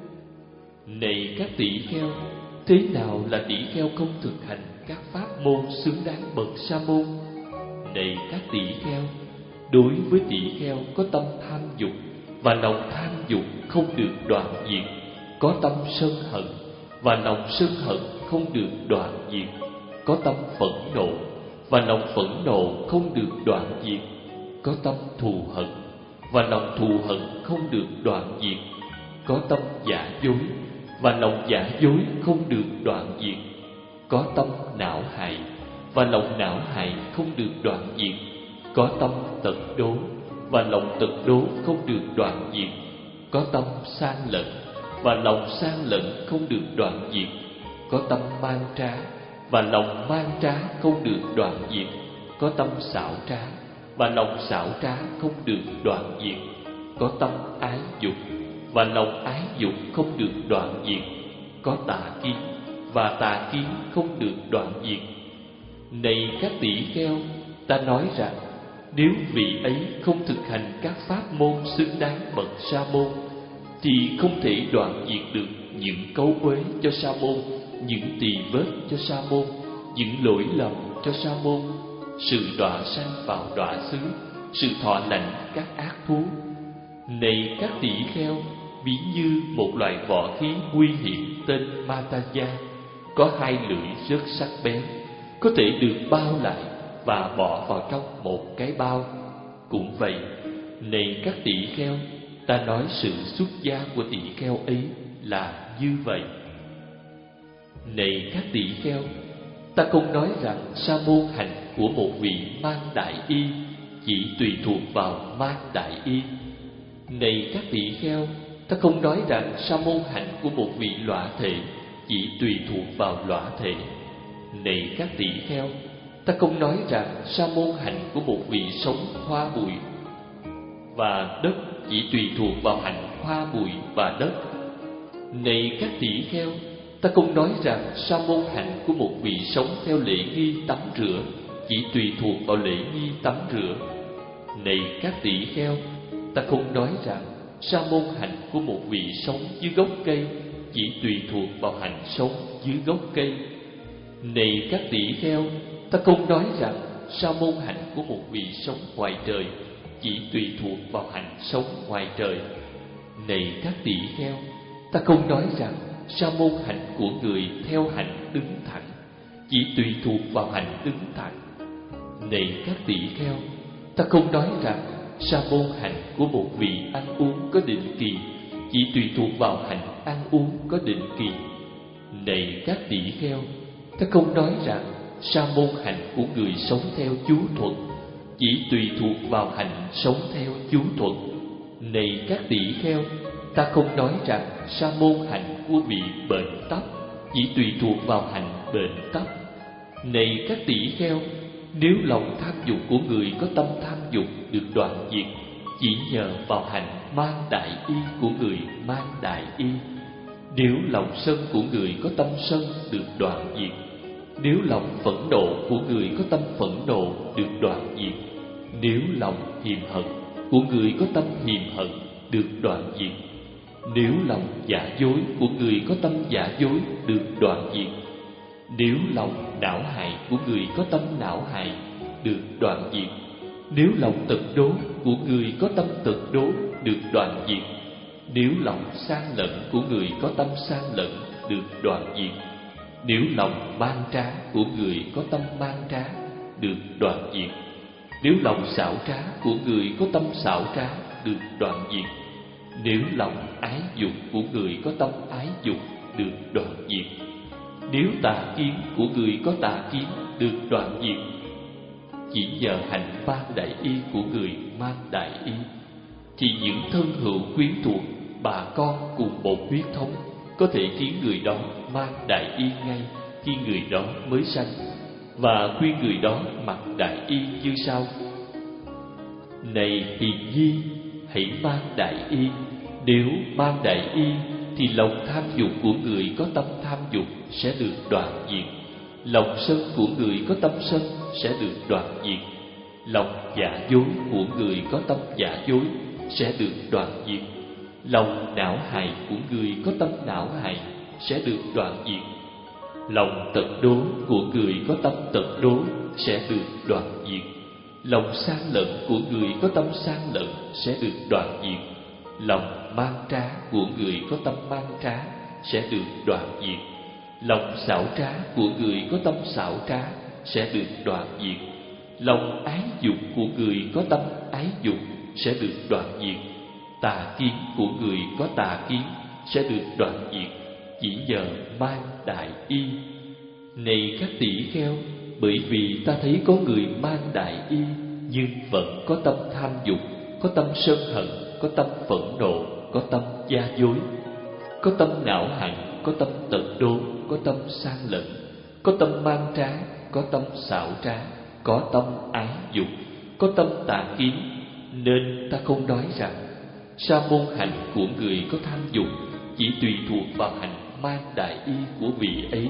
Này các tỷ kheo, thế nào là tỷ kheo không thực hành các pháp môn xứng đáng bậc sa môn? Này các tỷ kheo, Đối với tỷ kheo có tâm tham dục và lòng tham dục không được đoạn diệt, có tâm sân hận và lòng sân hận không được đoạn diệt, có tâm phẫn nộ và lòng phẫn nộ không được đoạn diệt, có tâm thù hận và lòng thù hận không được đoạn diệt, có tâm giả dối và lòng giả dối không được đoạn diệt, có tâm não hại và lòng não hại không được đoạn diệt, có tâm tật đố và lòng tật đố không được đoạn diệt, có tâm san lận và lòng san lận không được đoạn diệt, có tâm man trá và lòng man trá không được đoạn diệt, có tâm xảo trá và lòng xảo trá không được đoạn diệt, có tâm ái dục và lòng ái dục không được đoạn diệt, có tà kiến và tà kiến không được đoạn diệt. Này các tỷ kheo, ta nói rằng nếu vị ấy không thực hành các pháp môn xứng đáng bậc sa môn, thì không thể đoạn diệt được những cấu uế cho sa môn, những tỳ vết cho sa môn, những lỗi lầm cho sa môn, sự đọa sanh vào đọa xứ, sự thọ lãnh các ác thú. Này các tỷ kheo, ví như một loại võ khí nguy hiểm tên Mataya, có hai lưỡi rất sắc bén, có thể được bao lại và bỏ vào trong một cái bao. Cũng vậy, này các tỷ kheo, ta nói sự xuất gia của tỷ kheo ấy là như vậy. Này các tỷ kheo, ta không nói rằng sa môn hạnh của một vị mang đại y chỉ tùy thuộc vào mang đại y. Này các tỷ kheo, ta không nói rằng sa môn hạnh của một vị lõa thể chỉ tùy thuộc vào lõa thể. Này các tỷ kheo, ta không nói rằng sa môn hạnh của một vị sống hoa bụi và đất chỉ tùy thuộc vào hạnh hoa bụi và đất. Này các tỷ kheo, ta không nói rằng sa môn hạnh của một vị sống theo lễ nghi tắm rửa chỉ tùy thuộc vào lễ nghi tắm rửa. Này các tỷ kheo, ta không nói rằng sa môn hạnh của một vị sống dưới gốc cây chỉ tùy thuộc vào hạnh sống dưới gốc cây. Này các tỷ kheo, ta không nói rằng sa môn hạnh của một vị sống ngoài trời chỉ tùy thuộc vào hạnh sống ngoài trời. Này các tỷ kheo, ta không nói rằng sa môn hạnh của người theo hạnh đứng thẳng chỉ tùy thuộc vào hạnh đứng thẳng. Này các tỷ kheo, ta không nói rằng sa môn hạnh của một vị ăn uống có định kỳ chỉ tùy thuộc vào hạnh ăn uống có định kỳ. Này các tỷ kheo, ta không nói rằng sa môn hạnh của người sống theo chú thuật chỉ tùy thuộc vào hạnh sống theo chú thuật. Này các tỷ kheo, ta không nói rằng sa môn hạnh của vị bệnh tóc chỉ tùy thuộc vào hạnh bệnh tóc. Này các tỷ kheo, nếu lòng tham dục của người có tâm tham dục được đoạn diệt chỉ nhờ vào hạnh mang đại y của người mang đại y. Nếu lòng sân của người có tâm sân được đoạn diệt, nếu lòng phẫn nộ của người có tâm phẫn nộ được đoạn diệt, nếu lòng hiềm hận của người có tâm hiềm hận được đoạn diệt, nếu lòng giả dối của người có tâm giả dối được đoạn diệt, nếu lòng não hại của người có tâm não hại được đoạn diệt, nếu lòng tật đố của người có tâm tật đố được đoạn diệt, nếu lòng san lận của người có tâm san lận được đoạn diệt, nếu lòng man trá của người có tâm man trá được đoạn diệt, nếu lòng xảo trá của người có tâm xảo trá được đoạn diệt, nếu lòng ái dục của người có tâm ái dục được đoạn diệt, nếu tà kiến của người có tà kiến được đoạn diệt, chỉ nhờ hạnh mang đại y của người mang đại y, thì những thân hữu quyến thuộc, bà con cùng một huyết thống có thể khiến người đó mang đại y ngay khi người đó mới sanh, và khuyên người đó mặc đại y như sau: Này hiền nhi, hãy mang đại y. Nếu mang đại y thì lòng tham dục của người có tâm tham dục sẽ được đoạn diệt, lòng sân của người có tâm sân sẽ được đoạn diệt, lòng giả dối của người có tâm giả dối sẽ được đoạn diệt, lòng não hại của người có tâm não hại sẽ được đoạn diệt, lòng tật đố của người có tâm tật đố sẽ được đoạn diệt, Lòng sang lận của người có tâm sang lận sẽ được đoạn diệt. Lòng mang trá của người có tâm mang trá sẽ được đoạn diệt. Lòng xảo trá của người có tâm xảo trá sẽ được đoạn diệt. Lòng ái dục của người có tâm ái dục sẽ được đoạn diệt. Tà kiến của người có tà kiến sẽ được đoạn diệt. Chỉ nhờ mang đại y. Này các tỷ kheo, bởi vì ta thấy có người mang đại y nhưng vẫn có tâm tham dục, có tâm sân hận, có tâm phẫn nộ, có tâm gia dối, có tâm não hạnh, có tâm tật đố, có tâm sang lận, có tâm mang trá, có tâm xảo trá, có tâm ái dục, có tâm tà kiến, nên ta không nói rằng sa môn hạnh của người có tham dục chỉ tùy thuộc vào hạnh mang đại y của vị ấy.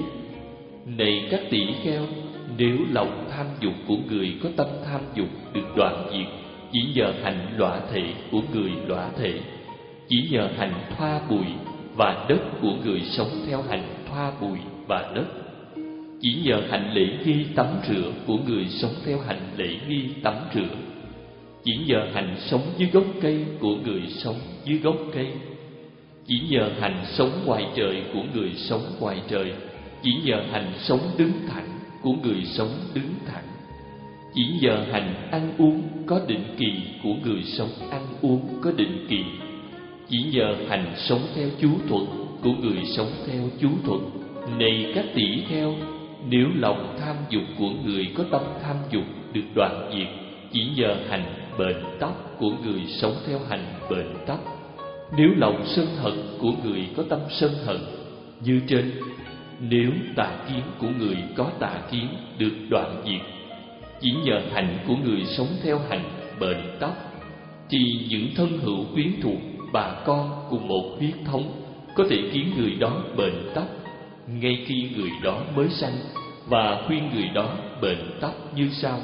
Này các tỷ kheo, nếu lòng tham dục của người có tâm tham dục được đoạn diệt chỉ nhờ hành lõa thể của người lõa thể, chỉ nhờ hành thoa bụi và đất của người sống theo hành thoa bụi và đất, chỉ nhờ hành lễ nghi tắm rửa của người sống theo hành lễ nghi tắm rửa, chỉ nhờ hành sống dưới gốc cây của người sống dưới gốc cây, chỉ nhờ hành sống ngoài trời của người sống ngoài trời, chỉ nhờ hành sống đứng thẳng của người sống đứng thẳng, chỉ nhờ hành ăn uống có định kỳ của người sống ăn uống có định kỳ, chỉ nhờ hành sống theo chú thuật của người sống theo chú thuật. Này các tỷ kheo, nếu lòng tham dục của người có tâm tham dục được đoạn diệt chỉ nhờ hành bệnh tóc của người sống theo hành bệnh tóc, nếu lòng sân hận của người có tâm sân hận như trên, nếu tà kiến của người có tà kiến được đoạn diệt chỉ nhờ hành của người sống theo hành bệnh tóc, thì những thân hữu quyến thuộc bà con cùng một huyết thống có thể khiến người đó bệnh tóc ngay khi người đó mới sanh, và khuyên người đó bệnh tóc như sau: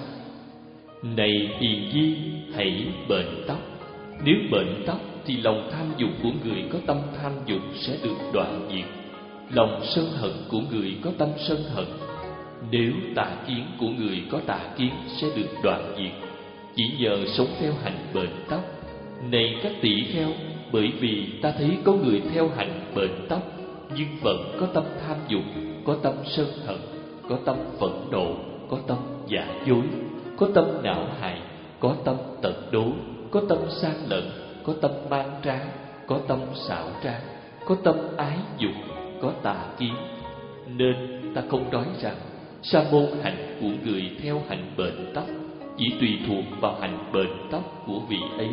này hiền di, hãy bệnh tóc. Nếu bệnh tóc thì lòng tham dục của người có tâm tham dục sẽ được đoạn diệt. Lòng sân hận của người có tâm sân hận, nếu tà kiến của người có tà kiến sẽ được đoạn diệt chỉ nhờ sống theo hành bệnh tóc. Này các tỷ kheo, bởi vì ta thấy có người theo hành bệnh tóc nhưng vẫn có tâm tham dục, có tâm sân hận, có tâm phẫn nộ, có tâm giả dối, có tâm não hại, có tâm tật đố, có tâm sang lận, có tâm mang trá, có tâm xảo trá, có tâm ái dục, có tà kiến, nên ta không nói rằng sa môn hạnh của người theo hành bệnh tóc chỉ tùy thuộc vào hành bệnh tóc của vị ấy.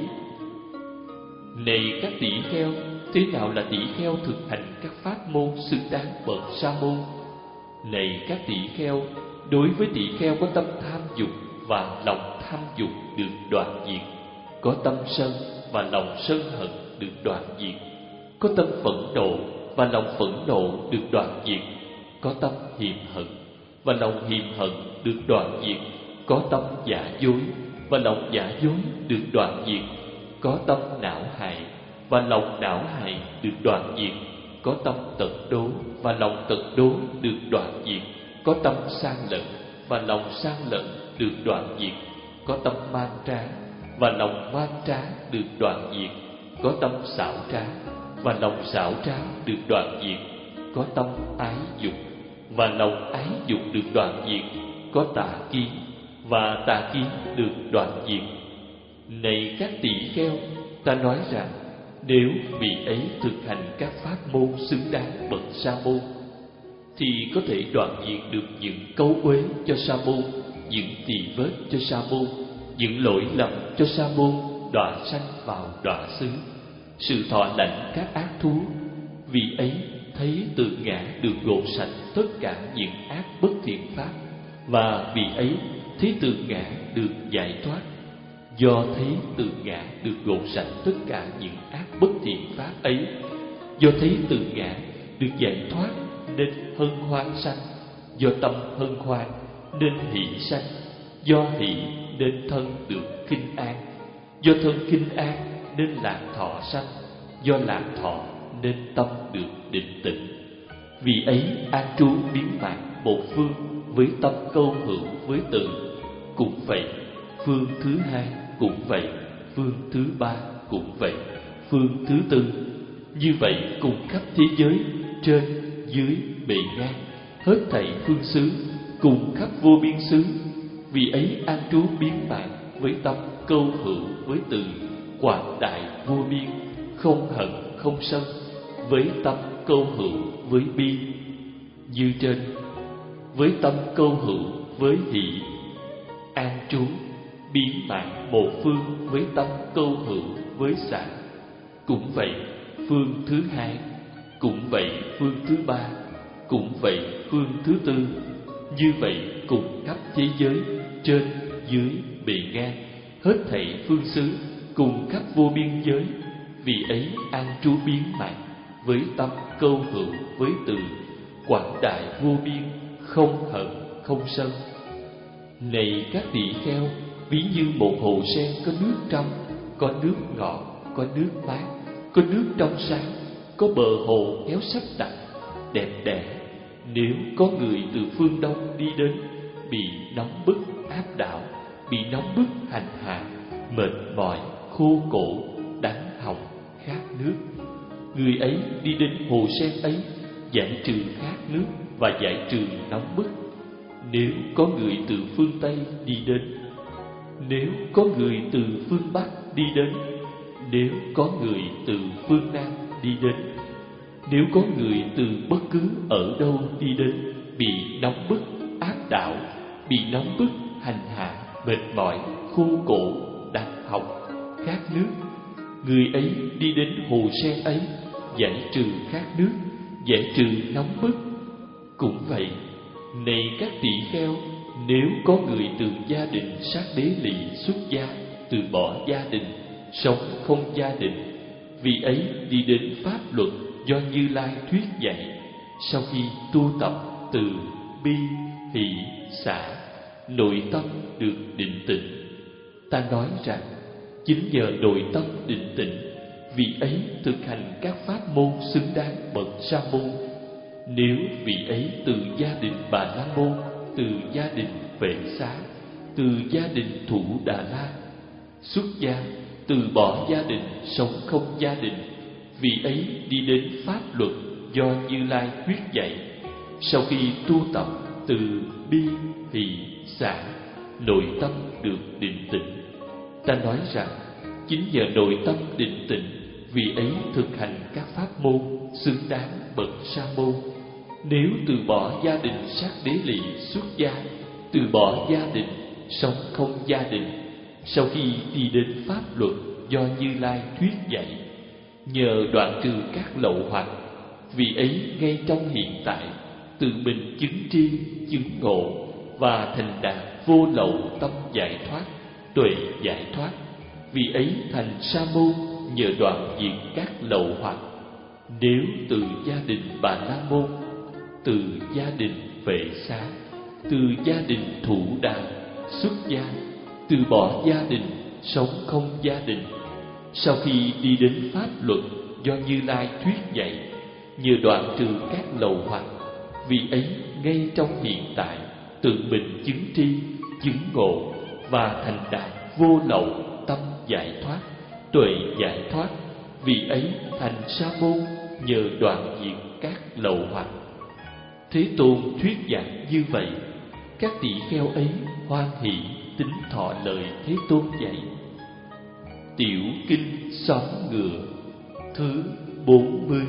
Này các tỷ kheo, thế nào là tỷ kheo thực hành các pháp môn xứng đáng bậc sa môn? Này các tỷ kheo, đối với tỷ kheo có tâm tham dục và lòng tham dục được đoạn diệt, có tâm sân và lòng sân hận được đoạn diệt, có tâm phẫn nộ và lòng phẫn nộ được đoạn diệt, có tâm hiềm hận và lòng hiềm hận được đoạn diệt, có tâm giả dối và lòng giả dối được đoạn diệt, có tâm não hại và lòng não hại được đoạn diệt, có tâm tật đố và lòng tật đố được đoạn diệt, có tâm sang lận và lòng sang lận được đoạn diệt, có tâm mang trá và lòng mang trá được đoạn diệt, có tâm xảo trá và lòng xảo trá được đoạn diệt, có tâm ái dục và lòng ái dục được đoạn diệt, có tà kiến và tà kiến được đoạn diệt. Này các tỷ kheo, ta nói rằng nếu vị ấy thực hành các pháp môn xứng đáng bậc sa môn thì có thể đoạn diệt được những cấu uế cho sa môn, những tỳ vết cho sa môn, những lỗi lầm cho sa môn đọa sanh vào đọa xứ, sự thọ lãnh các ác thú. Vì ấy thấy tự ngã được gột sạch tất cả những ác bất thiện pháp, và vì ấy thấy tự ngã được giải thoát. Do thấy tự ngã được gột sạch tất cả những ác bất thiện pháp ấy, do thấy tự ngã được giải thoát nên hân hoan sanh, do tâm hân hoan nên hỷ sanh, do hỷ nên thân được kinh an, do thân kinh an nên lạc thọ sanh, do lạc thọ nên tâm được định tĩnh. Vì ấy an trú biến mạng một phương với tâm câu hữu với tự. Cũng vậy, phương thứ hai cũng vậy, phương thứ ba cũng vậy, phương thứ tư. Như vậy cùng khắp thế giới, trên, dưới, bề ngang, hết thảy phương xứ, cùng khắp vô biên xứ. Vì ấy an trú biến mạng với tâm câu hữu với từ quảng đại vô biên, không hận không sân, với tâm câu hữu với bi như trên. Với tâm câu hữu với hỷ an trú biến mạng một phương, với tâm câu hữu với xả. Cũng vậy phương thứ hai, cũng vậy phương thứ ba, cũng vậy phương thứ tư. Như vậy cùng khắp thế giới, trên, dưới, bề ngang, hết thảy phương xứ, cùng khắp vô biên giới. Vì ấy an trú biến mạng với tâm câu hữu với từ quảng đại vô biên, không hận không sân. Này các tỳ kheo, ví như một hồ sen có nước trong, có nước ngọt, có nước mát, có nước trong sáng, có bờ hồ kéo sắp đặt, đẹp đẽ. Nếu có người từ phương Đông đi đến, bị nóng bức áp đảo, bị nóng bức hành hạ, mệt mỏi, khô cổ, đắng họng, khát nước, người ấy đi đến hồ sen ấy, giải trừ khát nước và giải trừ nóng bức. Nếu có người từ phương Tây đi đến, nếu có người từ phương Bắc đi đến, nếu có người từ phương Nam đi đến, nếu có người từ bất cứ ở đâu đi đến, bị nóng bức áp đảo, bị nóng bức hành hạ, mệt mỏi, khô cổ, đắng họng, khát nước, người ấy đi đến hồ sen ấy, giải trừ khát nước, giải trừ nóng bức. Cũng vậy, này các tỳ kheo, nếu có người từ gia đình sát đế lỵ xuất gia, từ bỏ gia đình, sống không gia đình, vì ấy đi đến pháp luật do Như Lai thuyết dạy. Sau khi tu tập từ bi, hỷ, xả, nội tâm được định tĩnh. Ta nói rằng chính nhờ nội tâm định tĩnh, vì ấy thực hành các pháp môn xứng đáng bậc sa môn. Nếu vị ấy từ gia đình Bà La Môn, từ gia đình Vệ Xá, từ gia đình Thủ Đà La xuất gia, từ bỏ gia đình, sống không gia đình, vị ấy đi đến pháp luật do Như Lai thuyết dạy. Sau khi tu tập từ bi, hỷ, xả, nội tâm được định tĩnh. Ta nói rằng chính nhờ nội tâm định tĩnh, vì ấy thực hành các pháp môn xứng đáng bậc sa môn. Nếu từ bỏ gia đình sát đế lỵ xuất gia, từ bỏ gia đình, sống không gia đình, sau khi đi đến pháp luật do Như Lai thuyết dạy, nhờ đoạn trừ các lậu hoặc, vì ấy ngay trong hiện tại tự mình chứng tri, chứng ngộ và thành đạt vô lậu tâm giải thoát, tuệ giải thoát. Vì ấy thành sa môn nhờ đoạn diệt các lậu hoặc. Nếu từ gia đình Bà La Môn, từ gia đình Vệ Xá, từ gia đình Thủ Đà xuất gia, từ bỏ gia đình, sống không gia đình, sau khi đi đến pháp luật do Như Lai thuyết dạy, nhờ đoạn trừ các lậu hoặc, vì ấy ngay trong hiện tại tự mình chứng tri, chứng ngộ và thành đạt vô lậu tâm giải thoát, tuệ giải thoát. Vì ấy thành sa môn nhờ đoạn diệt các lậu hoặc. Thế Tôn thuyết giảng như vậy, các tỳ kheo ấy hoan hỷ tín thọ lời Thế Tôn dạy. Tiểu kinh xóm ngựa thứ bốn mươi.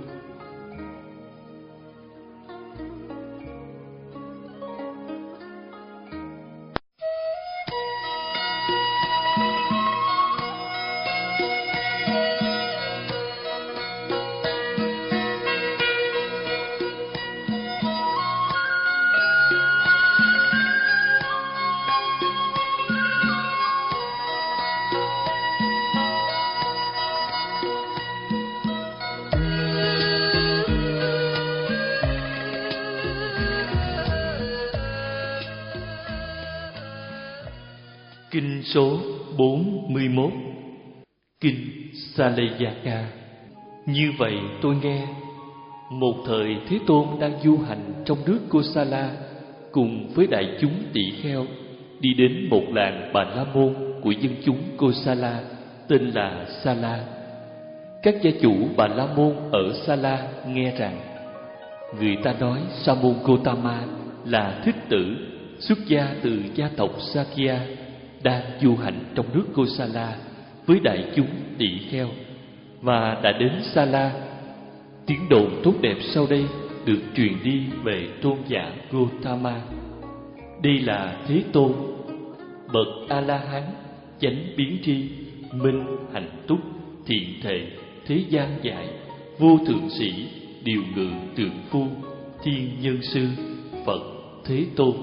Kinh số bốn mươi mốt. Kinh Saleyaka. Như vậy tôi nghe, một thời Thế Tôn đang du hành trong nước Kosala cùng với đại chúng tỳ kheo, đi đến một làng Bà La Môn của dân chúng Kosala tên là Sala. Các gia chủ Bà La Môn ở Sala nghe rằng người ta nói Sa môn Gotama là thích tử xuất gia từ gia tộc Sakya đang du hành trong nước Kosala với đại chúng tỳ kheo và đã đến Sala. Tiếng đồn tốt đẹp sau đây được truyền đi về tôn giả Gotama. Đây là Thế Tôn, bậc A La Hán, chánh biến tri, minh hạnh túc, thiện thệ, thế gian giải, vô thượng sĩ, điều ngự trượng phu, thiên nhân sư, Phật Thế Tôn.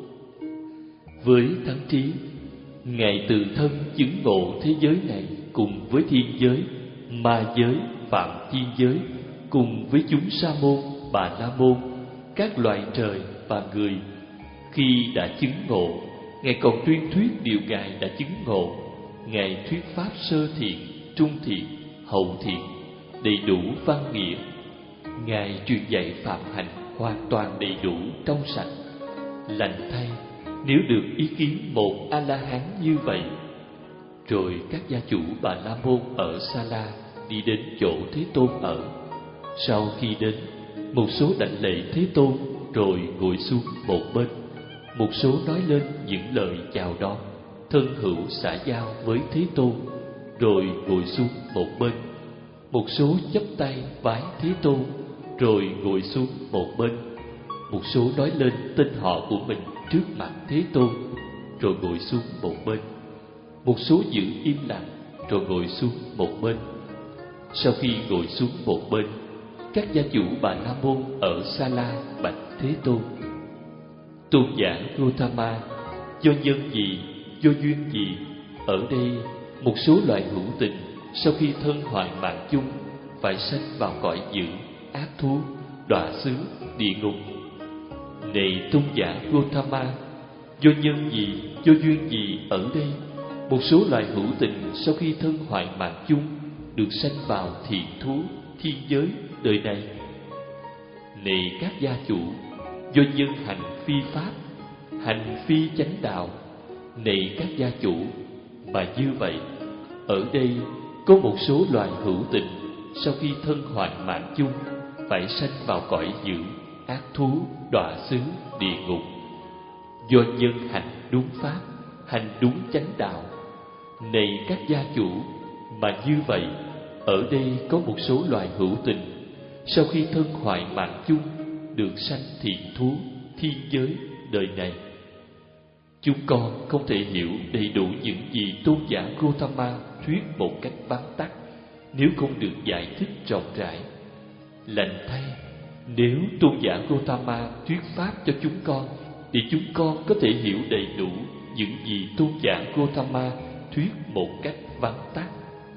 Với thắng trí, Ngài tự thân chứng ngộ thế giới này cùng với thiên giới, ma giới, phạm thiên giới, cùng với chúng Sa môn, Bà La môn, các loài trời và người. Khi đã chứng ngộ, Ngài còn tuyên thuyết điều Ngài đã chứng ngộ. Ngài thuyết pháp sơ thiện, trung thiện, hậu thiện, đầy đủ văn nghĩa. Ngài truyền dạy phạm hạnh hoàn toàn đầy đủ trong sạch. Lành thay, nếu được ý kiến một A La Hán như vậy. Rồi các gia chủ Bà La môn ở Sala đi đến chỗ Thế Tôn ở. Sau khi đến, một số đảnh lễ Thế Tôn rồi ngồi xuống một bên. Một số nói lên những lời chào đón, thân hữu xã giao với Thế Tôn, rồi ngồi xuống một bên. Một số chắp tay vái Thế Tôn, rồi ngồi xuống một bên. Một số nói lên tên họ của mình trước mặt Thế Tôn, rồi ngồi xuống một bên. Một số giữ im lặng, rồi ngồi xuống một bên. Sau khi ngồi xuống một bên, các gia chủ Bà La môn ở Sala bạch Thế Tôn: Tôn giả Gotama, do nhân gì, do duyên gì, ở đây một số loài hữu tình sau khi thân hoại mạng chung phải sanh vào cõi dữ, ác thú, đọa xứ, địa ngục. Này tôn giả Gotama, do nhân gì, do duyên gì, ở đây một số loài hữu tình sau khi thân hoại mạng chung được sanh vào thiện thú, thiên giới đời này. Này các gia chủ, do nhân hành phi pháp, hành phi chánh đạo. Này các gia chủ, mà như vậy, ở đây có một số loài hữu tình sau khi thân hoại mạng chung phải sanh vào cõi dữ, ác thú, đọa xứ, địa ngục. Do nhân hành đúng pháp, hành đúng chánh đạo. Này các gia chủ, mà như vậy, ở đây có một số loài hữu tình sau khi thân hoại mạng chung được sanh thiện thú, thiên giới đời này. Chúng con không thể hiểu đầy đủ những gì tôn giả Gotama thuyết một cách vắn tắt nếu không được giải thích rộng rãi. Lành thay, nếu tôn giả Gotama thuyết pháp cho chúng con thì chúng con có thể hiểu đầy đủ những gì tôn giả Gotama thuyết một cách vắn tắt.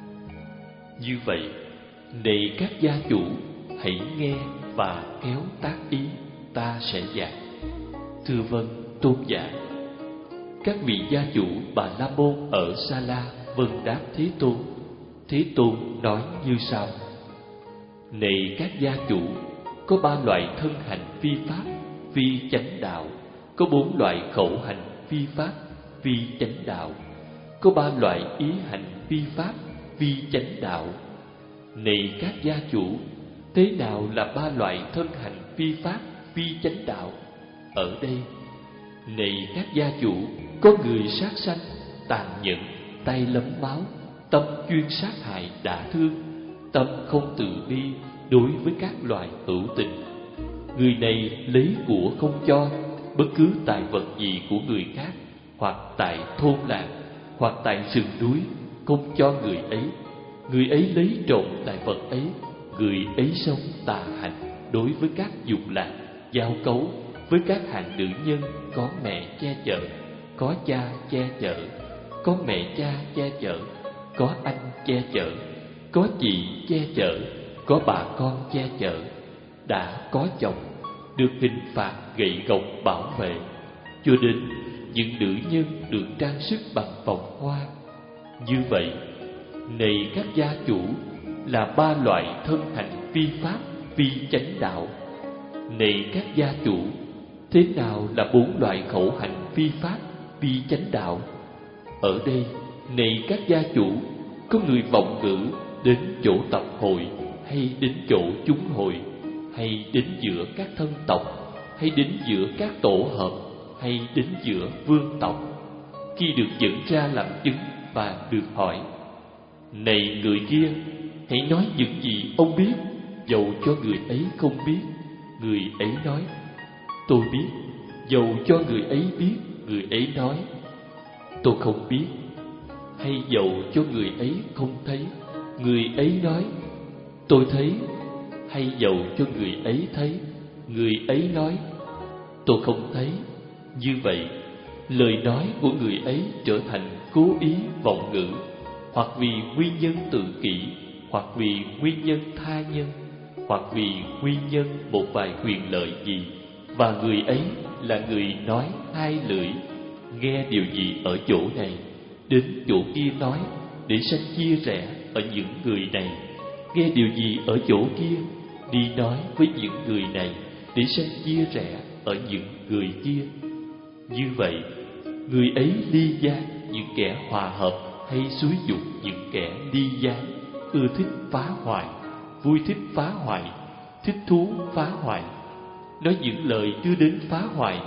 Như vậy, này các gia chủ, hãy nghe và kéo tác ý, ta sẽ dạy. Thưa vâng, tôn giả. Các vị gia chủ Bà La môn ở Sala vâng đáp Thế Tôn. Thế Tôn nói như sau: Này các gia chủ, có ba loại thân hành phi pháp, phi chánh đạo. Có bốn loại khẩu hành phi pháp, phi chánh đạo. Có ba loại ý hành phi pháp, phi chánh đạo. Này các gia chủ, thế nào là ba loại thân hành phi pháp, phi chánh đạo? Ở đây, này các gia chủ, có người sát sanh, tàn nhẫn, tay lấm máu, tâm chuyên sát hại đả thương, tâm không từ bi đối với các loài hữu tình. Người này lấy của không cho, bất cứ tài vật gì của người khác, hoặc tại thôn làng, hoặc tại rừng núi, không cho người ấy. Người ấy lấy trộm tài vật ấy, người ấy sống tà hạnh đối với các dục lạc, giao cấu với các hạng nữ nhân có mẹ che chở, có cha che chở, có mẹ cha che chở, có anh che chở, có chị che chở, có bà con che chở, đã có chồng, được hình phạt gậy gộc bảo vệ, cho đến những nữ nhân được trang sức bằng vòng hoa. Như vậy, này các gia chủ, là ba loại thân hành phi pháp, phi chánh đạo. Này các gia chủ, thế nào là bốn loại khẩu hành phi pháp, vi chánh đạo. Ở đây, này các gia chủ, có người vọng ngữ đến chỗ tập hội, hay đến chỗ chúng hội, hay đến giữa các thân tộc, hay đến giữa các tổ hợp, hay đến giữa vương tộc. Khi được dẫn ra làm chứng và được hỏi: này người kia, hãy nói những gì ông biết, dầu cho người ấy không biết. Người ấy nói: tôi biết. Dầu cho người ấy biết, người ấy nói: tôi không biết. Hay dầu cho người ấy không thấy, người ấy nói: tôi thấy. Hay dầu cho người ấy thấy, người ấy nói: tôi không thấy. Như vậy, lời nói của người ấy trở thành cố ý vọng ngữ, hoặc vì nguyên nhân tự kỷ, hoặc vì nguyên nhân tha nhân, hoặc vì nguyên nhân một vài quyền lợi gì, và người ấy là người nói hai lưỡi, nghe điều gì ở chỗ này, đến chỗ kia nói, để sanh chia rẽ ở những người này, nghe điều gì ở chỗ kia, đi nói với những người này, để sanh chia rẽ ở những người kia. Như vậy, người ấy ly gián những kẻ hòa hợp, hay xúi dục những kẻ ly gián, ưa thích phá hoại, vui thích phá hoại, thích thú phá hoại, nói những lời đưa đến phá hoại.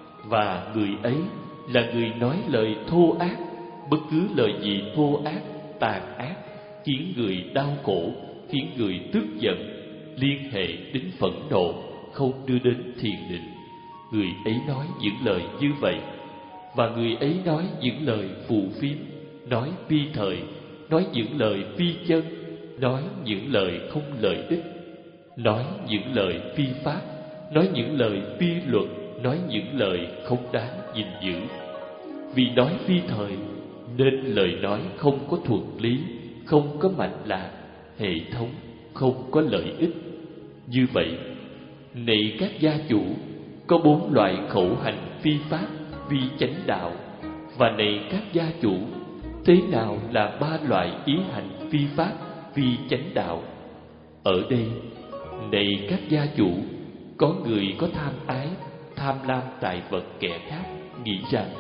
Và người ấy là người nói lời thô ác, bất cứ lời gì thô ác, tàn ác, khiến người đau khổ, khiến người tức giận, liên hệ đến phẫn nộ, không đưa đến thiền định. Người ấy nói những lời như vậy. Và người ấy nói những lời phù phiếm, nói phi thời, nói những lời phi chân, nói những lời không lợi ích, nói những lời phi pháp, nói những lời phi luật, nói những lời không đáng gìn giữ. Vì nói phi thời nên lời nói không có thuận lý, không có mạch lạc, hệ thống, không có lợi ích. Như vậy, này các gia chủ, có bốn loại khẩu hành phi pháp, vi chánh đạo. Và này các gia chủ, thế nào là ba loại ý hành phi pháp, vi chánh đạo? Ở đây, này các gia chủ, có người có tham ái, tham lam tài vật kẻ khác, nghĩ rằng: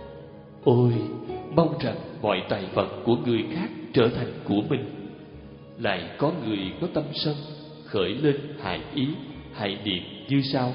ôi, mong rằng mọi tài vật của người khác trở thành của mình. Lại có người có tâm sân, khởi lên hại ý, hại niệm như sau: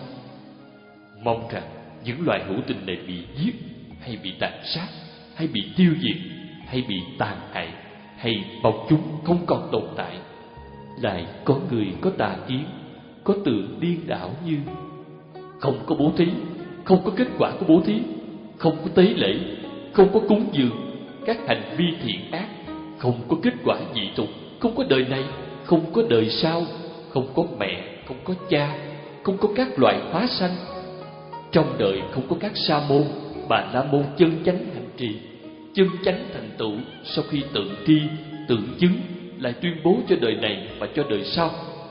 mong rằng những loài hữu tình này bị giết, hay bị tàn sát, hay bị tiêu diệt, hay bị tàn hại, hay mong chúng không còn tồn tại. Lại có người có tà kiến, có tưởng điên đảo như: không có bố thí, không có kết quả của bố thí, không có tế lễ, không có cúng dường, các hành vi thiện ác, không có kết quả dị tục, không có đời này, không có đời sau, không có mẹ, không có cha, không có các loại hóa sanh. Trong đời không có các sa môn, bà la môn chân chánh hành trì, chân chánh thành tựu, sau khi tự tri, tự chứng, lại tuyên bố cho đời này và cho đời sau.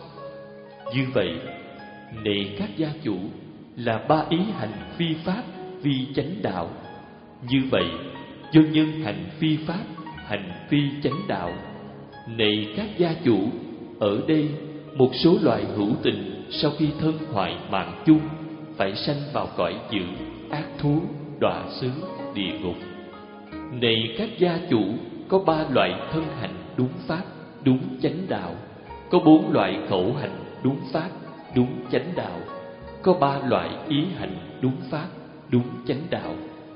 Như vậy, này các gia chủ, là ba ý hành phi pháp, vi chánh đạo. Như vậy, do nhân hành phi pháp, hành phi chánh đạo. Này các gia chủ, ở đây một số loài hữu tình sau khi thân hoại mạng chung, phải sanh vào cõi dữ, ác thú, đọa xứ, địa ngục. Này các gia chủ, có ba loại thân hành đúng pháp, đúng chánh đạo. Có bốn loại khẩu hành đúng pháp, đúng chánh đạo. Có ba loại ý hành đúng pháp, đúng chánh đạo.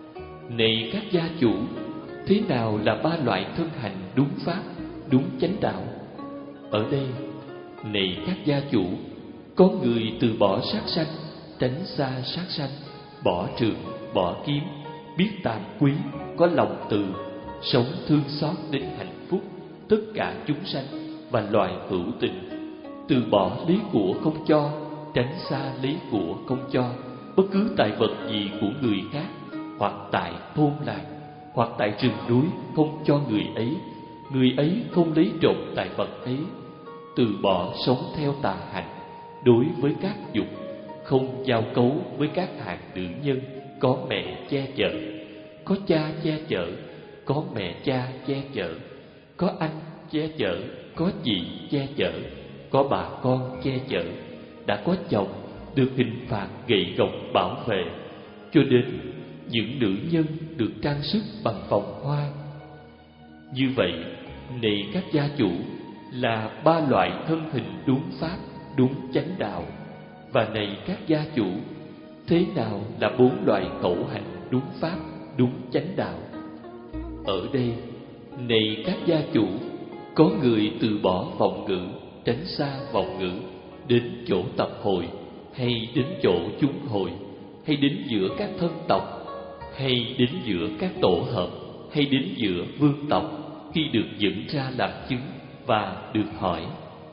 Này các gia chủ, thế nào là ba loại thân hành đúng pháp, đúng chánh đạo? Ở đây, này các gia chủ, có người từ bỏ sát sanh, tránh xa sát sanh, bỏ trường, bỏ kiếm, biết tàm quý, có lòng từ, sống thương xót đến hạnh phúc tất cả chúng sanh và loài hữu tình, từ bỏ lý của không cho, tránh xa lý của không cho bất cứ tài vật gì của người khác, hoặc tại thôn làng, hoặc tại rừng núi không cho người ấy, người ấy không lấy trộm tài vật ấy, từ bỏ sống theo tà hạnh, đối với các dục, không giao cấu với các hạng nữ nhân có mẹ che chở, có cha che chở, có mẹ cha che chở, có anh che chở, có chị che chở, có bà con che chở, đã có chồng được hình phạt gậy gộc bảo vệ, cho đến những nữ nhân được trang sức bằng vòng hoa. Như vậy, này các gia chủ, là ba loại thân hình đúng pháp, đúng chánh đạo. Và này các gia chủ, thế nào là bốn loại khẩu hành đúng pháp, đúng chánh đạo? Ở đây, này các gia chủ, có người từ bỏ vọng ngữ, tránh xa vọng ngữ, đến chỗ tập hội, hay đến chỗ chúng hội, hay đến giữa các thân tộc, hay đến giữa các tổ hợp, hay đến giữa vương tộc, khi được dẫn ra làm chứng và được hỏi: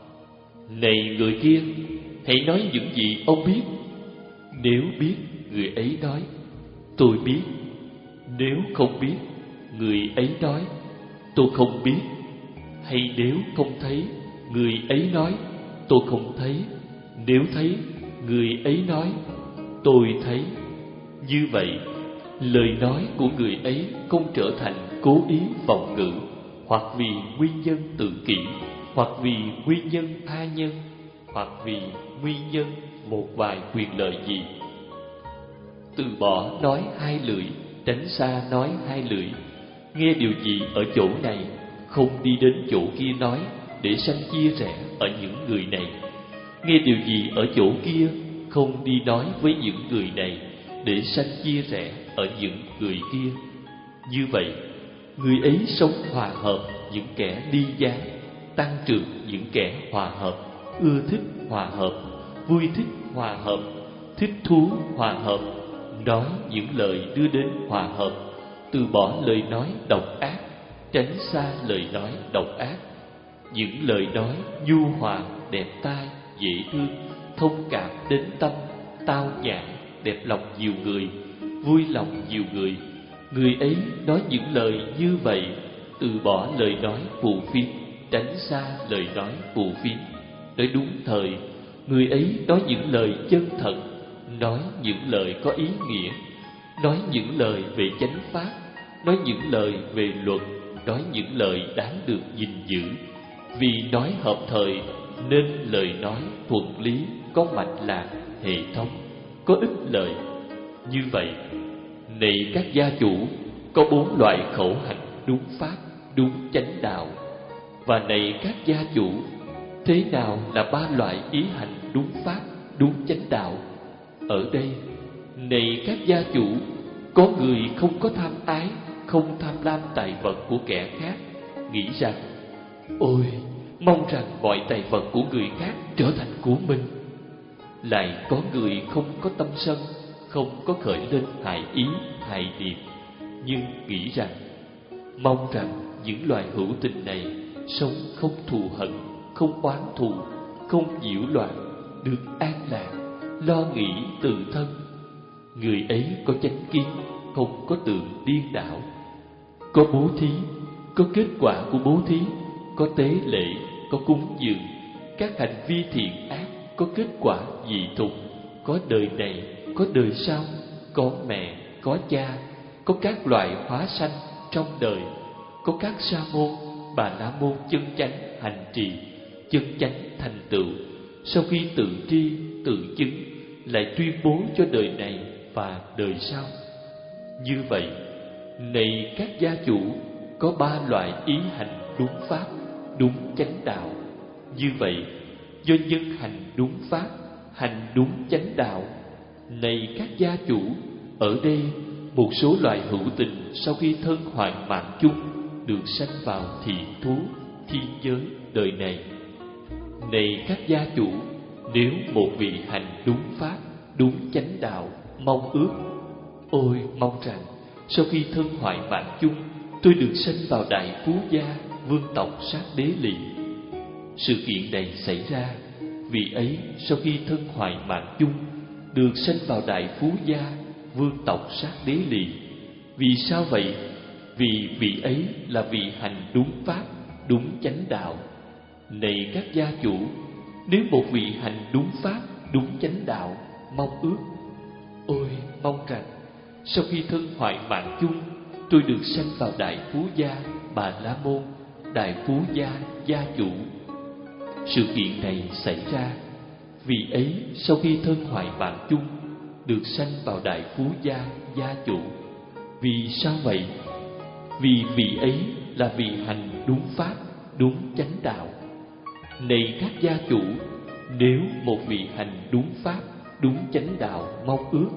này người kia, hãy nói những gì ông biết. Nếu biết, người ấy nói: tôi biết. Nếu không biết, người ấy nói: tôi không biết. Hay nếu không thấy, người ấy nói: tôi không thấy. Nếu thấy, người ấy nói: tôi thấy. Như vậy, lời nói của người ấy không trở thành cố ý vọng ngữ, hoặc vì nguyên nhân tự kỷ, hoặc vì nguyên nhân tha nhân, hoặc vì nguyên nhân một vài quyền lợi gì. Từ bỏ nói hai lưỡi, tránh xa nói hai lưỡi. Nghe điều gì ở chỗ này, không đi đến chỗ kia nói, để sanh chia rẽ ở những người này. Nghe điều gì ở chỗ kia, không đi nói với những người này, để sanh chia rẽ ở những người kia. Như vậy, người ấy sống hòa hợp những kẻ ly gián, tăng trưởng những kẻ hòa hợp, ưa thích hòa hợp, vui thích hòa hợp, thích thú hòa hợp, nói những lời đưa đến hòa hợp, từ bỏ lời nói độc ác, tránh xa lời nói độc ác. Những lời nói nhu hòa, đẹp tai, dễ thương, thông cảm đến tâm, tao nhã, đẹp lòng nhiều người, vui lòng nhiều người. Người ấy nói những lời như vậy, từ bỏ lời nói phù phiếm, tránh xa lời nói phù phiếm. Nói đúng thời, người ấy nói những lời chân thật, nói những lời có ý nghĩa, nói những lời về chánh pháp, nói những lời về luật, nói những lời đáng được gìn giữ. Vì nói hợp thời nên lời nói thuận lý, có mạch lạc, hệ thống, có ích lợi. Như vậy, này các gia chủ, có bốn loại khẩu hành đúng pháp, đúng chánh đạo. Và này các gia chủ, thế nào là ba loại ý hành đúng pháp, đúng chánh đạo? Ở đây, này các gia chủ, có người không có tham ái, không tham lam tài vật của kẻ khác, nghĩ rằng: ôi, mong rằng mọi tài vật của người khác trở thành của mình. Lại có người không có tâm sân, không có khởi lên hại ý, hại niệm, nhưng nghĩ rằng: mong rằng những loài hữu tình này sống không thù hận, không oán thù, không nhiễu loạn, được an lạc, lo nghĩ tự thân. Người ấy có chánh kiến, không có tượng điên đảo, có bố thí, có kết quả của bố thí, có tế lễ, có cúng dường, các hành vi thiện ác có kết quả dị thục, có đời này, có đời sau, có mẹ, có cha, có các loại hóa sanh trong đời, có các sa môn, bà la môn chân chánh hành trì, chân chánh thành tựu, sau khi tự tri, tự chứng, lại tuyên bố cho đời này và đời sau. Như vậy, này các gia chủ, có ba loại ý hành đúng pháp, đúng chánh đạo. Như vậy, do nhân hành đúng pháp, hành đúng chánh đạo. Này các gia chủ, ở đây một số loài hữu tình sau khi thân hoại mạng chung được sanh vào thiện thú, thiên giới đời này. Này các gia chủ, nếu một vị hành đúng pháp, đúng chánh đạo, mong ước: ôi, mong rằng sau khi thân hoại mạng chung, tôi được sanh vào đại phú gia, vương tộc sát đế lỵ. Sự kiện này xảy ra, vị ấy sau khi thân hoại mạng chung được sanh vào đại phú gia, vương tộc sát đế lỵ. Vì sao vậy? Vì vị ấy là vị hành đúng pháp, đúng chánh đạo. Này các gia chủ, nếu một vị hành đúng pháp, đúng chánh đạo, mong ước: ôi, mong rằng sau khi thân hoại mạng chung, tôi được sanh vào đại phú gia, bà la môn, đại phú gia, gia chủ. Sự kiện này xảy ra, vị ấy sau khi thân hoại mạng chung được sanh vào đại phú gia, gia chủ. Vì sao vậy? Vì vị ấy là vị hành đúng pháp, đúng chánh đạo. Này các gia chủ, nếu một vị hành đúng pháp, đúng chánh đạo mong ước,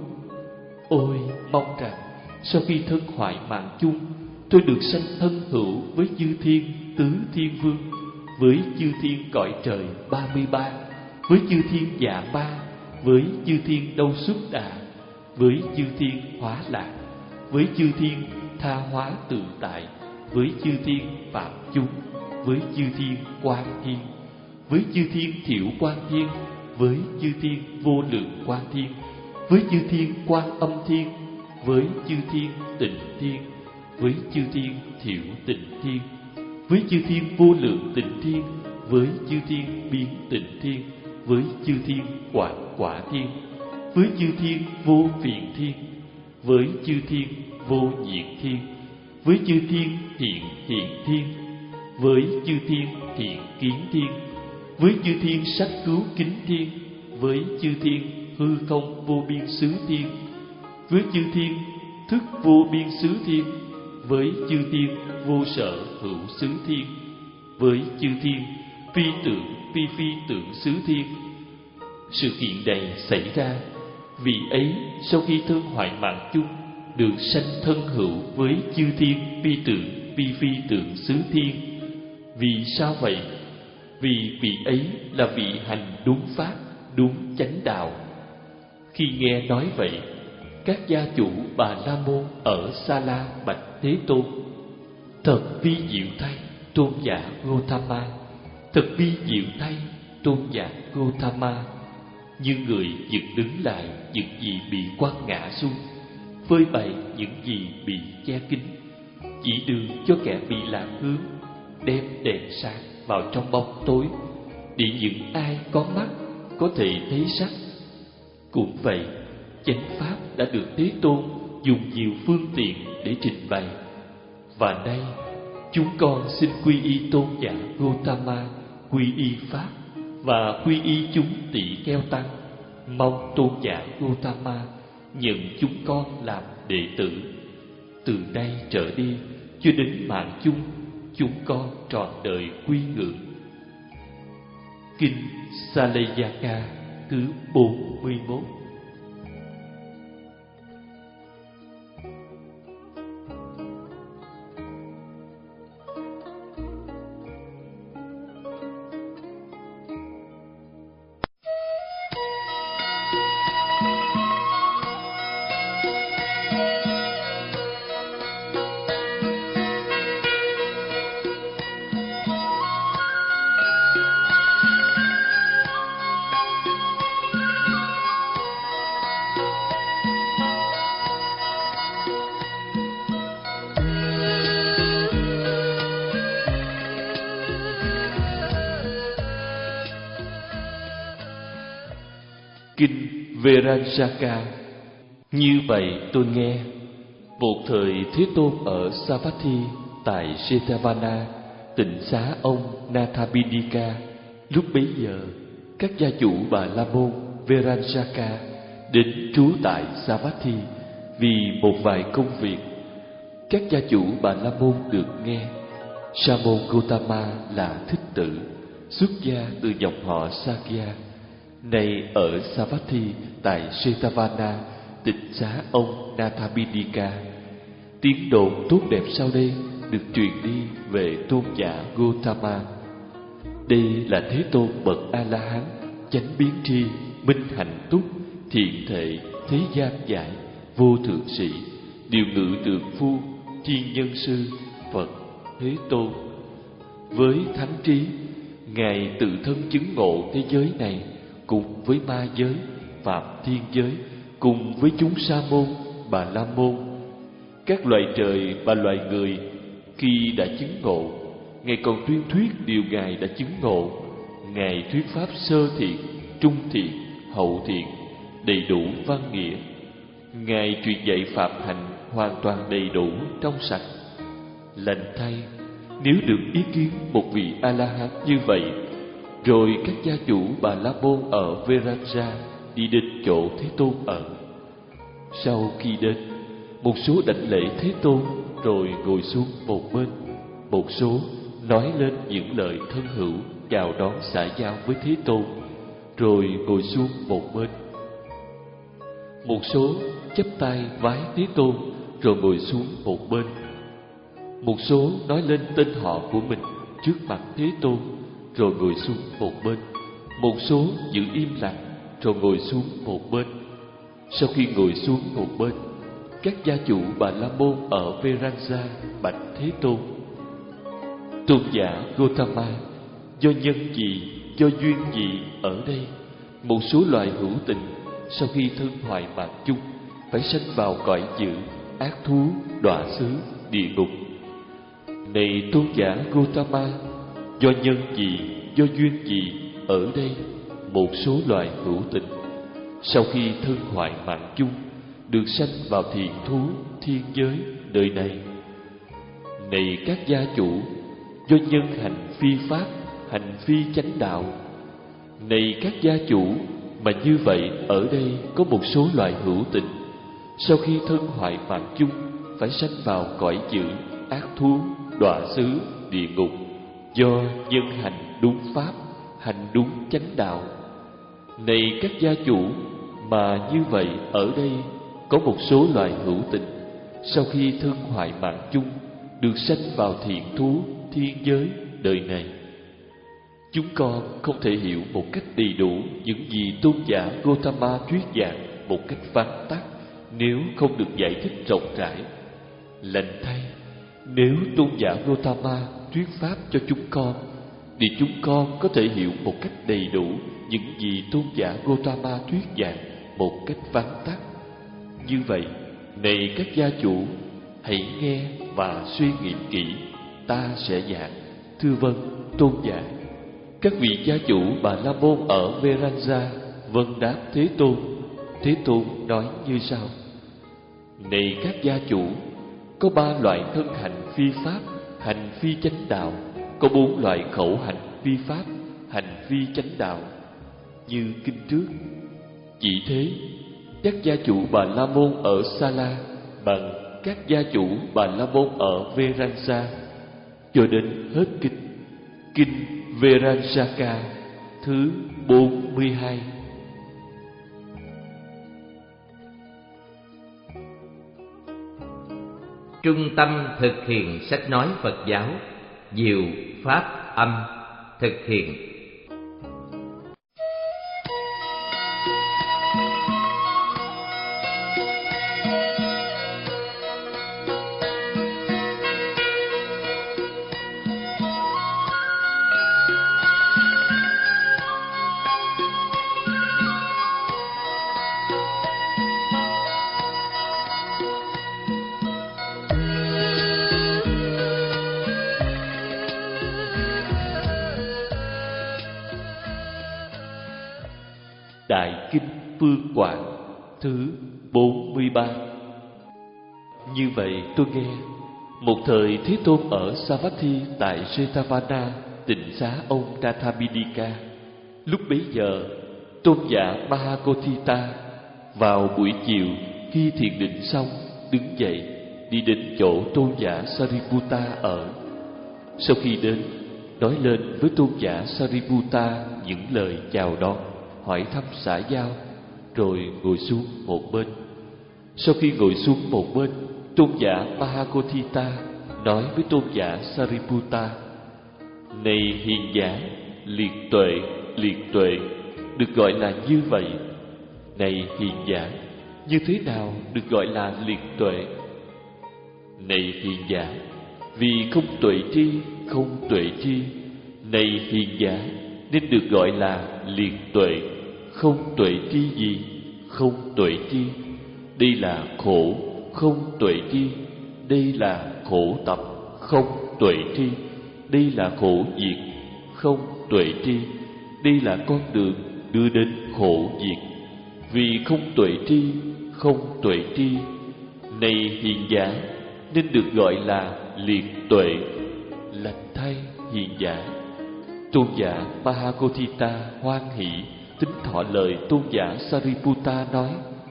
ôi mong rằng sau khi thân hoại mạng chung, tôi được sanh thân hữu với chư thiên tứ thiên vương, với chư thiên cõi trời ba mươi ba, với chư thiên dạ ba, với chư thiên đâu xuất đà, với chư thiên hóa lạc, với chư thiên tha hóa tự tại, với chư thiên phạm chúng, với chư thiên quan thiên, với chư thiên thiểu quan thiên, với chư thiên vô lượng quan thiên, với chư thiên quan âm thiên, với chư thiên tịnh thiên, với chư thiên thiểu tịnh thiên, với chư thiên vô lượng tịnh thiên, với chư thiên biến tịnh thiên, với chư thiên quả quả thiên, với chư thiên vô phiền thiên, với chư thiên vô nhiệt thiên, với chư thiên hiện hiện thiên, với chư thiên hiện kiến thiên, với chư thiên sắc cứu kính thiên, với chư thiên hư không vô biên xứ thiên, với chư thiên thức vô biên xứ thiên, với chư thiên vô sở hữu xứ thiên, với chư thiên phi tưởng phi phi tưởng xứ thiên. Sự kiện này xảy ra, vị ấy sau khi thân hoại mạng chung được sanh thân hữu với chư thiên phi tưởng phi phi tưởng xứ thiên. Vì sao vậy? Vì vị ấy là vị hành đúng pháp, đúng chánh đạo. Khi nghe nói vậy, các gia chủ Bà La Môn ở Sa La bạch Thế Tôn: thật vi diệu thay, tôn giả Gotama! Thật vi diệu thay, tôn giả Gotama! Như người dựng đứng lại những gì bị quăng ngã xuống, phơi bày những gì bị che kín, chỉ đường cho kẻ bị lạc hướng, đem đèn sáng vào trong bóng tối, để những ai có mắt có thể thấy sắc. Cũng vậy, chánh pháp đã được Thế Tôn dùng nhiều phương tiện để trình bày. Và nay, chúng con xin quy y tôn giả Gotama, quy y pháp và quy y chúng tỷ kheo tăng. Mong tôn giả Gotama nhận chúng con làm đệ tử. Từ nay trở đi cho đến mạng chung, chúng con trọn đời quy ngưỡng. Kinh Saleyaka thứ bốn mươi mốt. Kinh Veranjaka. Như vậy tôi nghe, một thời Thế Tôn ở Savatthi tại Jetavana, tịnh xá ông Nathabindika. Lúc bấy giờ, các gia chủ Bà La Môn Veranjaka đến trú tại Savatthi vì một vài công việc. Các gia chủ Bà La Môn được nghe Sa môn Gotama là thích tử, xuất gia từ dòng họ Sakya, này ở Savatthi tại Jetavana, tịnh xá ông Nathabindika. Tiếng đồn tốt đẹp sau đây được truyền đi về tôn giả Gotama. Đây là Thế Tôn bậc A La Hán, chánh biến tri, minh hạnh túc, thiện thệ, thế gian giải, vô thượng sĩ, điều ngự trượng phu, thiên nhân sư, Phật Thế Tôn. Với thánh trí, ngài tự thân chứng ngộ thế giới này cùng với ma giới, phạm thiên giới, cùng với chúng sa môn, Bà La Môn, các loài trời và loài người. Khi đã chứng ngộ, ngài còn tuyên thuyết điều ngài đã chứng ngộ. Ngài thuyết pháp sơ thiện, trung thiện, hậu thiện, đầy đủ văn nghĩa. Ngài truyền dạy phạm hạnh hoàn toàn đầy đủ, trong sạch. Lành thay, nếu được ý kiến một vị A La Hán như vậy, rồi các gia chủ Bà La Môn ở Veranja đi đến chỗ Thế Tôn ở. Sau khi đến, một số đảnh lễ Thế Tôn rồi ngồi xuống một bên. Một số nói lên những lời thân hữu chào đón xã giao với Thế Tôn rồi ngồi xuống một bên. Một số chắp tay vái Thế Tôn rồi ngồi xuống một bên. Một số nói lên tên họ của mình trước mặt Thế Tôn rồi ngồi xuống một bên. Một số giữ im lặng rồi ngồi xuống một bên. Sau khi ngồi xuống một bên, các gia chủ Bà La Môn ở Veranza bạch Thế Tôn: Tôn giả Gotama, do nhân gì, do duyên gì ở đây một số loài hữu tình sau khi thân hoại mạng chung phải sanh vào cõi dữ, ác thú, đọa xứ, địa ngục? Này tôn giả Gotama, do nhân gì, do duyên gì ở đây một số loài hữu tình sau khi thân hoại mạng chung được sanh vào thiện thú, thiên giới đời này? Này các gia chủ, do nhân hành phi pháp, hành phi chánh đạo. Này các gia chủ, mà như vậy ở đây có một số loài hữu tình sau khi thân hoại mạng chung phải sanh vào cõi dữ, ác thú, đọa xứ, địa ngục, do nhân hành đúng pháp, hành đúng chánh đạo. Này các gia chủ, mà như vậy ở đây có một số loài hữu tình sau khi thân hoại mạng chung được sanh vào thiện thú, thiên giới đời này. Chúng con không thể hiểu một cách đầy đủ những gì tôn giả Gotama thuyết giảng một cách vắn tắt nếu không được giải thích rộng rãi. Lành thay, nếu tôn giả Gotama thuyết pháp cho chúng con, thì chúng con có thể hiểu một cách đầy đủ những gì tôn giả Gotama thuyết giảng một cách vắn tắt. Như vậy, này các gia chủ, hãy nghe và suy nghiệm kỹ, ta sẽ giảng. Thưa vâng, tôn giả. Các vị gia chủ Bà La Môn ở Veranza vâng đáp Thế Tôn. Thế Tôn nói như sau: Này các gia chủ, có ba loại thân hành phi pháp, hành phi chánh đạo. Có bốn loại khẩu hành phi pháp, hành phi chánh đạo, như kinh trước. Chỉ thế, các gia chủ Bà La Môn ở Sala bằng các gia chủ Bà La Môn ở Veranza, cho đến hết kinh. Kinh Veranjaka thứ bốn mươi hai. Trung tâm thực hiện sách nói Phật giáo, Diệu Pháp Âm thực hiện. Đại Kinh Phương Quảng thứ bốn mươi ba. Như vậy tôi nghe, một thời Thế Tôn ở Savatthi tại Jetavana tịnh xá ông Nathamidika. Lúc bấy giờ, tôn giả Mahakotthita vào buổi chiều khi thiền định xong đứng dậy đi đến chỗ tôn giả Sariputta ở. Sau khi đến, nói lên với tôn giả Sariputta những lời chào đón, hỏi thăm xã giao, rồi ngồi xuống một bên. Sau khi ngồi xuống một bên, tôn giả Mahakotthita nói với tôn giả Sariputta: Này hiền giả, liệt tuệ, liệt tuệ, được gọi là như vậy. Này hiền giả, như thế nào được gọi là liệt tuệ? Này hiền giả, vì không tuệ tri, không tuệ tri. Này hiền giả, nên được gọi là liệt tuệ. Không tuệ tri gì? Không tuệ tri. Đây là khổ, không tuệ tri. Đây là khổ tập, không tuệ tri. Đây là khổ diệt, không tuệ tri. Đây là con đường đưa đến khổ diệt. Vì không tuệ tri, không tuệ tri. Này hiền giả, nên được gọi là liệt tuệ. Lành thay hiền giả. Tôn giả Mahakotthita hoan hỷ tính thọ lời tôn giả Sariputta nói: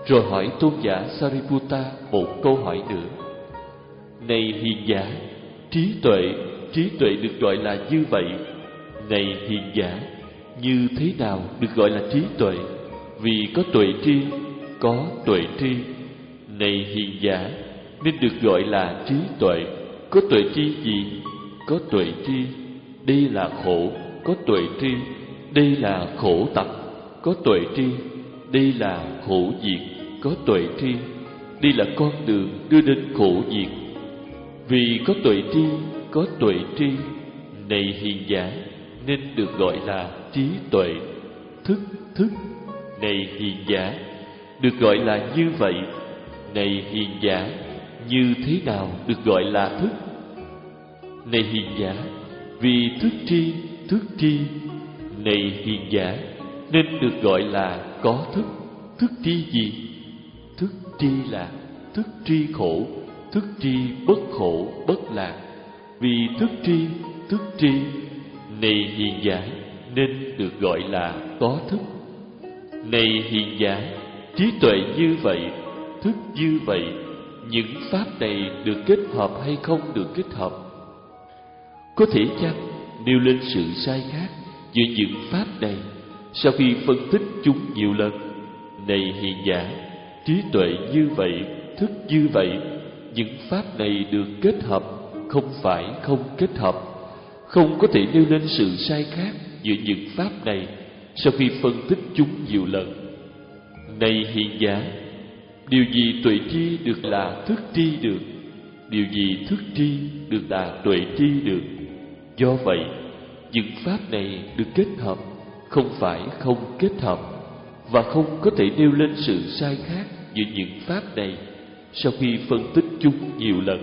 rồi hỏi tôn giả Sariputta một câu hỏi nữa. Này hiền giả, trí tuệ, trí tuệ được gọi là như vậy. Này hiền giả, như thế nào được gọi là trí tuệ? Vì có tuệ tri, có tuệ tri. Này hiền giả, nên được gọi là trí tuệ. Có tuệ tri gì? Có tuệ tri, đây là khổ. Có tuệ tri, đây là khổ tập. Có tuệ tri, đây là khổ diệt. Có tuệ tri, đây là con đường đưa đến khổ diệt. Vì có tuệ tri, có tuệ tri, này hiền giả, nên được gọi là trí tuệ. Thức, thức, này hiền giả, được gọi là như vậy. Này hiền giả, như thế nào được gọi là thức? Này hiền giả, vì thức tri, thức tri, này hiền giả, nên được gọi là có thức. Thức tri gì? Thức tri là thức tri khổ, thức tri bất khổ bất lạc. Vì thức tri, thức tri, này hiền giả, nên được gọi là có thức. Này hiền giả, trí tuệ như vậy, thức như vậy, những pháp này được kết hợp hay không được kết hợp? Có thể chăng nêu lên sự sai khác giữa những pháp này sau khi phân tích chúng nhiều lần? Này hiền giả, trí tuệ như vậy, thức như vậy, những pháp này được kết hợp, không phải không kết hợp. Không có thể nêu lên sự sai khác giữa những pháp này sau khi phân tích chúng nhiều lần. Này hiền giả, điều gì tuệ tri được là thức tri được? Điều gì thức tri được là tuệ tri được? Do vậy, những pháp này được kết hợp, không phải không kết hợp, và không có thể nêu lên sự sai khác giữa những pháp này sau khi phân tích chúng nhiều lần.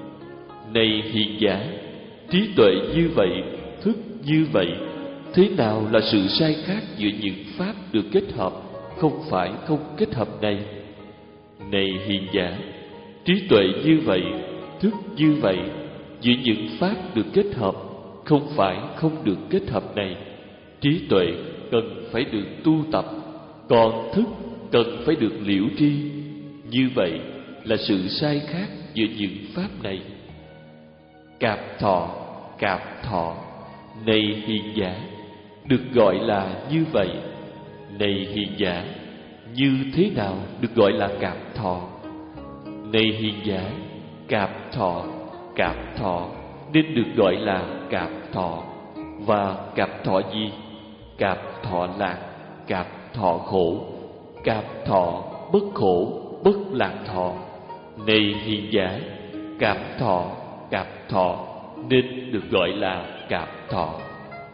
Này hiền giả, trí tuệ như vậy, thức như vậy, thế nào là sự sai khác giữa những pháp được kết hợp, không phải không kết hợp này? Này hiền giả, trí tuệ như vậy, thức như vậy, giữa những pháp được kết hợp, không phải không được kết hợp này. Trí tuệ cần phải được tu tập, còn thức cần phải được liễu tri. Như vậy là sự sai khác giữa những pháp này. Cạp thọ, cạp thọ, này hiền giả, được gọi là như vậy. Này hiền giả, như thế nào được gọi là cạp thọ? Này hiền giả, cạp thọ, cạp thọ, nên được gọi là cạp thọ. Và cạp thọ gì? Cạp thọ lạc, cạp thọ khổ, cạp thọ bất khổ, bất lạc thọ. Này hiền giả, cạp thọ, cạp thọ, nên được gọi là cạp thọ.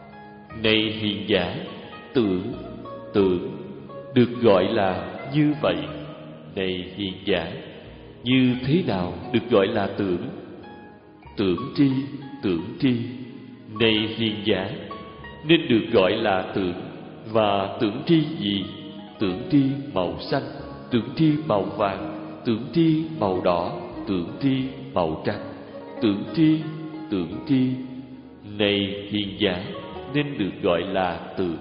Này hiền giả, tưởng, tưởng, được gọi là như vậy. Này hiền giả, như thế nào được gọi là tưởng? Tưởng tri, tưởng tri, này hiền giả, nên được gọi là tưởng. Và tưởng tri gì? Tưởng tri màu xanh, tưởng tri màu vàng, tưởng tri màu đỏ, tưởng tri màu trắng, tưởng tri, tưởng tri, này hiền giả, nên được gọi là tưởng.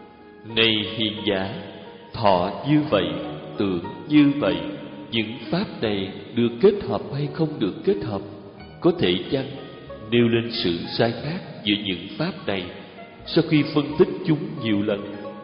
Này hiền giả, thọ như vậy, tưởng như vậy, những pháp này được kết hợp hay không được kết hợp? Có thể chăng nêu lên sự sai khác giữa những pháp này sau khi phân tích chúng nhiều lần?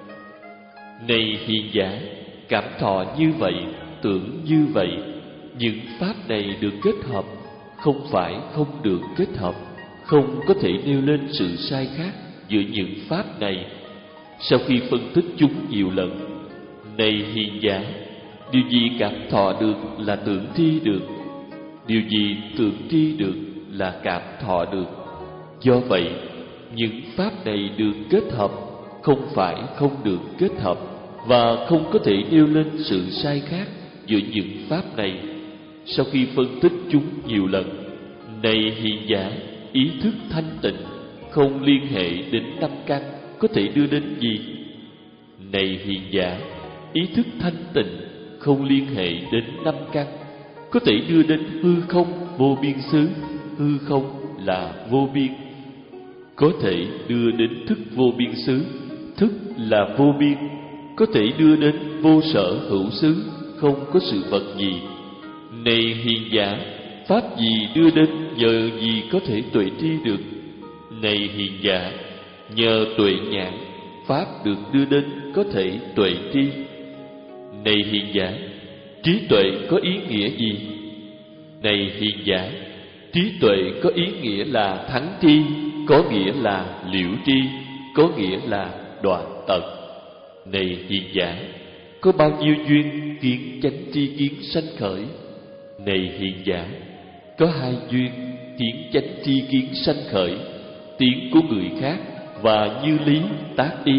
Này hiền giả, cảm thọ như vậy, tưởng như vậy, những pháp này được kết hợp, không phải không được kết hợp. Không có thể nêu lên sự sai khác giữa những pháp này sau khi phân tích chúng nhiều lần. Này hiền giả, điều gì cảm thọ được là tưởng tri được, điều gì tưởng tri được là cảm thọ được. Do vậy, những pháp này được kết hợp, không phải không được kết hợp, và không có thể nêu lên sự sai khác giữa những pháp này sau khi phân tích chúng nhiều lần. Này hiền giả, ý thức thanh tịnh không liên hệ đến năm căn có thể đưa đến gì? Này hiền giả, ý thức thanh tịnh không liên hệ đến năm căn có thể đưa đến hư không vô biên xứ. Hư không là vô biên, có thể đưa đến thức vô biên xứ. Thức là vô biên, có thể đưa đến vô sở hữu xứ. không có sự vật gì. Này hiền giả, pháp gì đưa đến, nhờ gì có thể tuệ tri được? Này hiền giả, nhờ tuệ nhãn, pháp được đưa đến có thể tuệ tri. Này hiền giả, trí tuệ có ý nghĩa gì? Này hiền giả, trí tuệ có ý nghĩa là thắng tri, có nghĩa là liễu tri, có nghĩa là đoạn tận. Này hiền giả, có bao nhiêu duyên kiến chánh tri kiến sanh khởi? Này hiền giả, có hai duyên kiến chánh tri kiến sanh khởi: tiếng của người khác và như lý tác ý.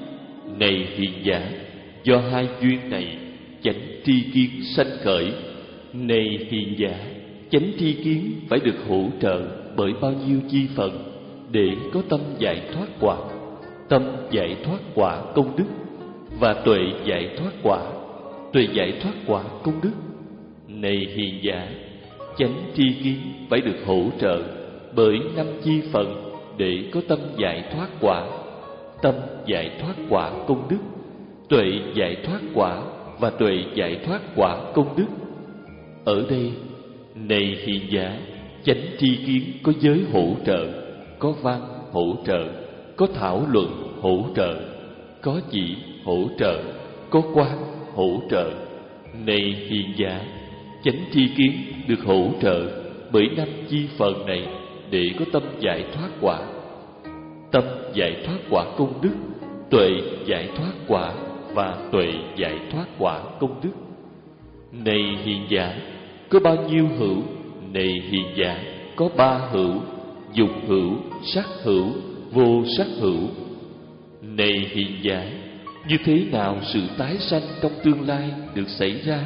Này hiền giả, do hai duyên này chánh tri kiến sanh khởi. Này hiền giả, chánh tri kiến phải được hỗ trợ bởi bao nhiêu chi phần để có tâm giải thoát quả? Tâm giải thoát quả công đức và tuệ giải thoát quả, tuệ giải thoát quả công đức. Này hiền giả, chánh tri kiến phải được hỗ trợ bởi năm chi phần để có tâm giải thoát quả. Tâm giải thoát quả công đức, tuệ giải thoát quả và tuệ giải thoát quả công đức. Ở đây, này hiền giả, chánh tri kiến có giới hỗ trợ, có văn hỗ trợ, có thảo luận hỗ trợ, có chỉ hỗ trợ, có quán hỗ trợ. Này hiền giả, chánh tri kiến được hỗ trợ bởi năm chi phần này để có tâm giải thoát quả. Tâm giải thoát quả công đức, tuệ giải thoát quả và tuệ giải thoát quả công đức. Này hiền giả, có bao nhiêu hữu? Này hiền giả, có ba hữu: dục hữu, sắc hữu, vô sắc hữu. Này hiền giả, như thế nào sự tái sanh trong tương lai được xảy ra?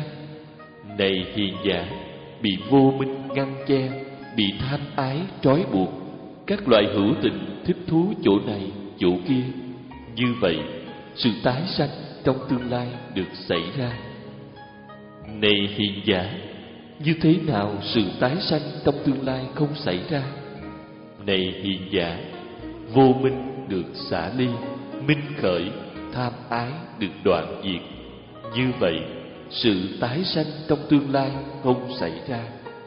Này hiền giả, bị vô minh ngăn che, bị tham ái trói buộc, các loại hữu tình thích thú chỗ này chỗ kia. Như vậy, sự tái sanh trong tương lai được xảy ra. Này hiền giả, như thế nào sự tái sanh trong tương lai không xảy ra? Này hiền giả, vô minh được xả ly, minh khởi, tham ái được đoạn diệt. Như vậy, sự tái sanh trong tương lai không xảy ra.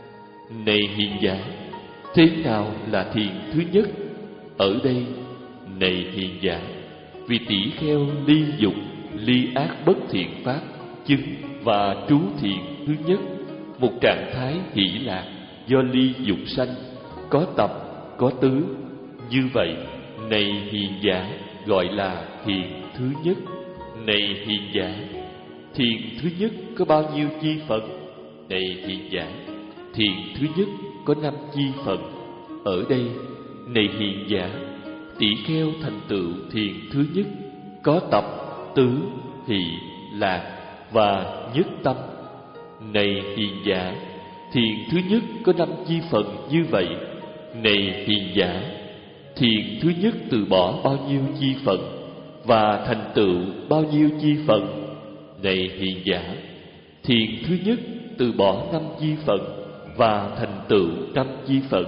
Này hiền giả, thế nào là thiền thứ nhất? Ở đây, này hiền giả, vì tỷ kheo ly dục, ly ác bất thiện pháp, chứng và trú thiền thứ nhất, một trạng thái hỷ lạc do ly dục sanh, có tập, có tứ. Như vậy, này hiền giả, gọi là thiền thứ nhất. Này hiền giả, thiền thứ nhất có bao nhiêu chi phần? Này hiền giả, thiền thứ nhất có năm chi phần. Ở đây, này hiền giả, tỷ kheo thành tựu thiền thứ nhất có tập, tứ, hỷ, lạc và nhất tâm. Này hiền giả, thiền thứ nhất có năm chi phần như vậy. Này hiền giả, thiền thứ nhất từ bỏ bao nhiêu chi phần và thành tựu bao nhiêu chi phần? Này hiền giả, thiền thứ nhất từ bỏ năm chi phần và thành tựu năm chi phần.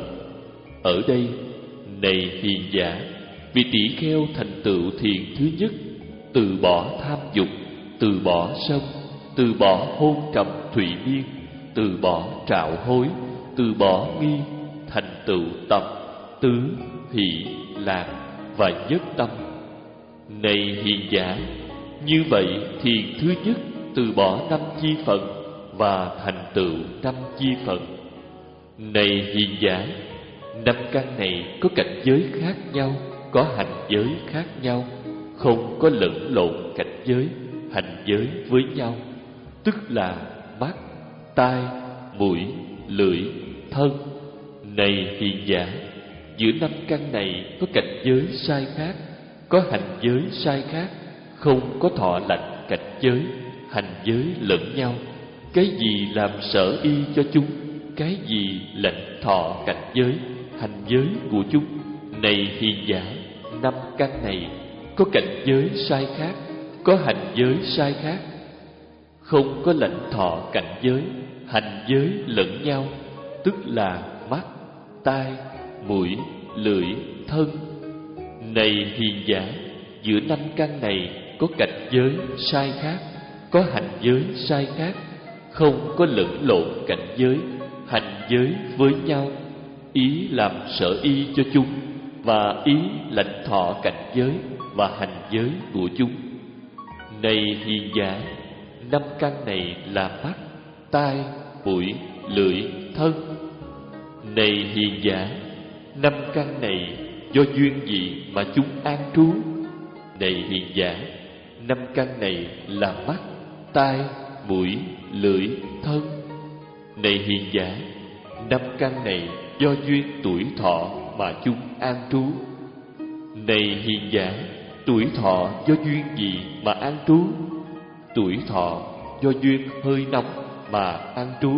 Ở đây, này hiền giả, vì tỷ kheo thành tựu thiền thứ nhất, từ bỏ tham dục, từ bỏ sân, từ bỏ hôn trầm thụy miên, từ bỏ trạo hối, từ bỏ nghi, thành tựu tập, tứ, hỷ, lạc và nhất tâm. Này hiền giả, như vậy thiền thứ nhất từ bỏ năm chi phần và thành tựu năm chi phần. Này hiền giả, năm căn này có cảnh giới khác nhau, có hành giới khác nhau, không có lẫn lộn cảnh giới, hành giới với nhau, tức là mắt, tai, mũi, lưỡi, thân. Này hiền giả, giữa năm căn này có cảnh giới sai khác, có hành giới sai khác, không có thọ lãnh cảnh giới, hành giới lẫn nhau. Cái gì làm sở y cho chúng, cái gì lãnh thọ cảnh giới, hành giới của chúng. Này hiền giả, năm căn này có cảnh giới sai khác, có hành giới sai khác, không có lãnh thọ cảnh giới, hành giới lẫn nhau, tức là mắt, tai, mũi, lưỡi, thân. Này hiền giả, giữa năm căn này có cảnh giới sai khác, có hành giới sai khác, không có lẫn lộn cảnh giới, hành giới với nhau, ý làm sở y cho chúng, và ý lãnh thọ cảnh giới và hành giới của chúng. Này hiền giả, năm căn này là mắt, tai, mũi, lưỡi, thân. Này hiền giả, năm căn này do duyên gì mà chúng an trú? Này hiền giả, năm căn này là mắt, tai, mũi, lưỡi, thân. Này hiền giả, năm căn này do duyên tuổi thọ mà chúng an trú. Này hiền giả, tuổi thọ do duyên gì mà an trú? Tuổi thọ do duyên hơi nóng mà an trú.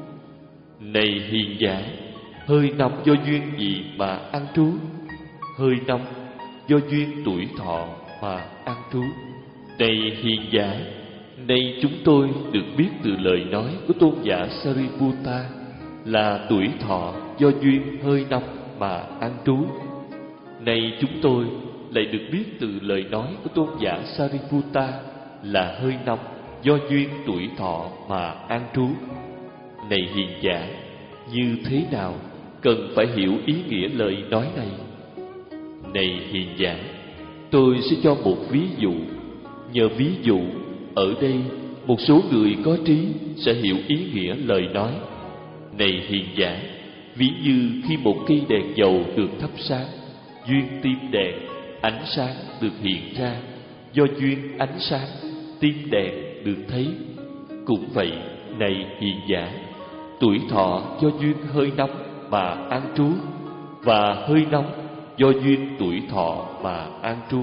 Này hiền giả, hơi nóng do duyên gì mà an trú? Hơi nóng do duyên tuổi thọ mà an trú. Này hiền giả, nay chúng tôi được biết từ lời nói của tôn giả Sariputta là tuổi thọ do duyên hơi nóng mà an trú. Nay chúng tôi lại được biết từ lời nói của tôn giả Sariputta là hơi nóng do duyên tuổi thọ mà an trú. Này hiền giả, như thế nào cần phải hiểu ý nghĩa lời nói này? Này hiền giả, tôi sẽ cho một ví dụ. Nhờ ví dụ, ở đây một số người có trí sẽ hiểu ý nghĩa lời nói. Này hiền giả, ví như khi một cây đèn dầu được thắp sáng, duyên tim đèn, ánh sáng được hiện ra. Do duyên ánh sáng, tim đèn được thấy. Cũng vậy, này hiền giả, tuổi thọ do duyên hơi nóng mà an trú, và hơi nóng do duyên tuổi thọ mà an trú.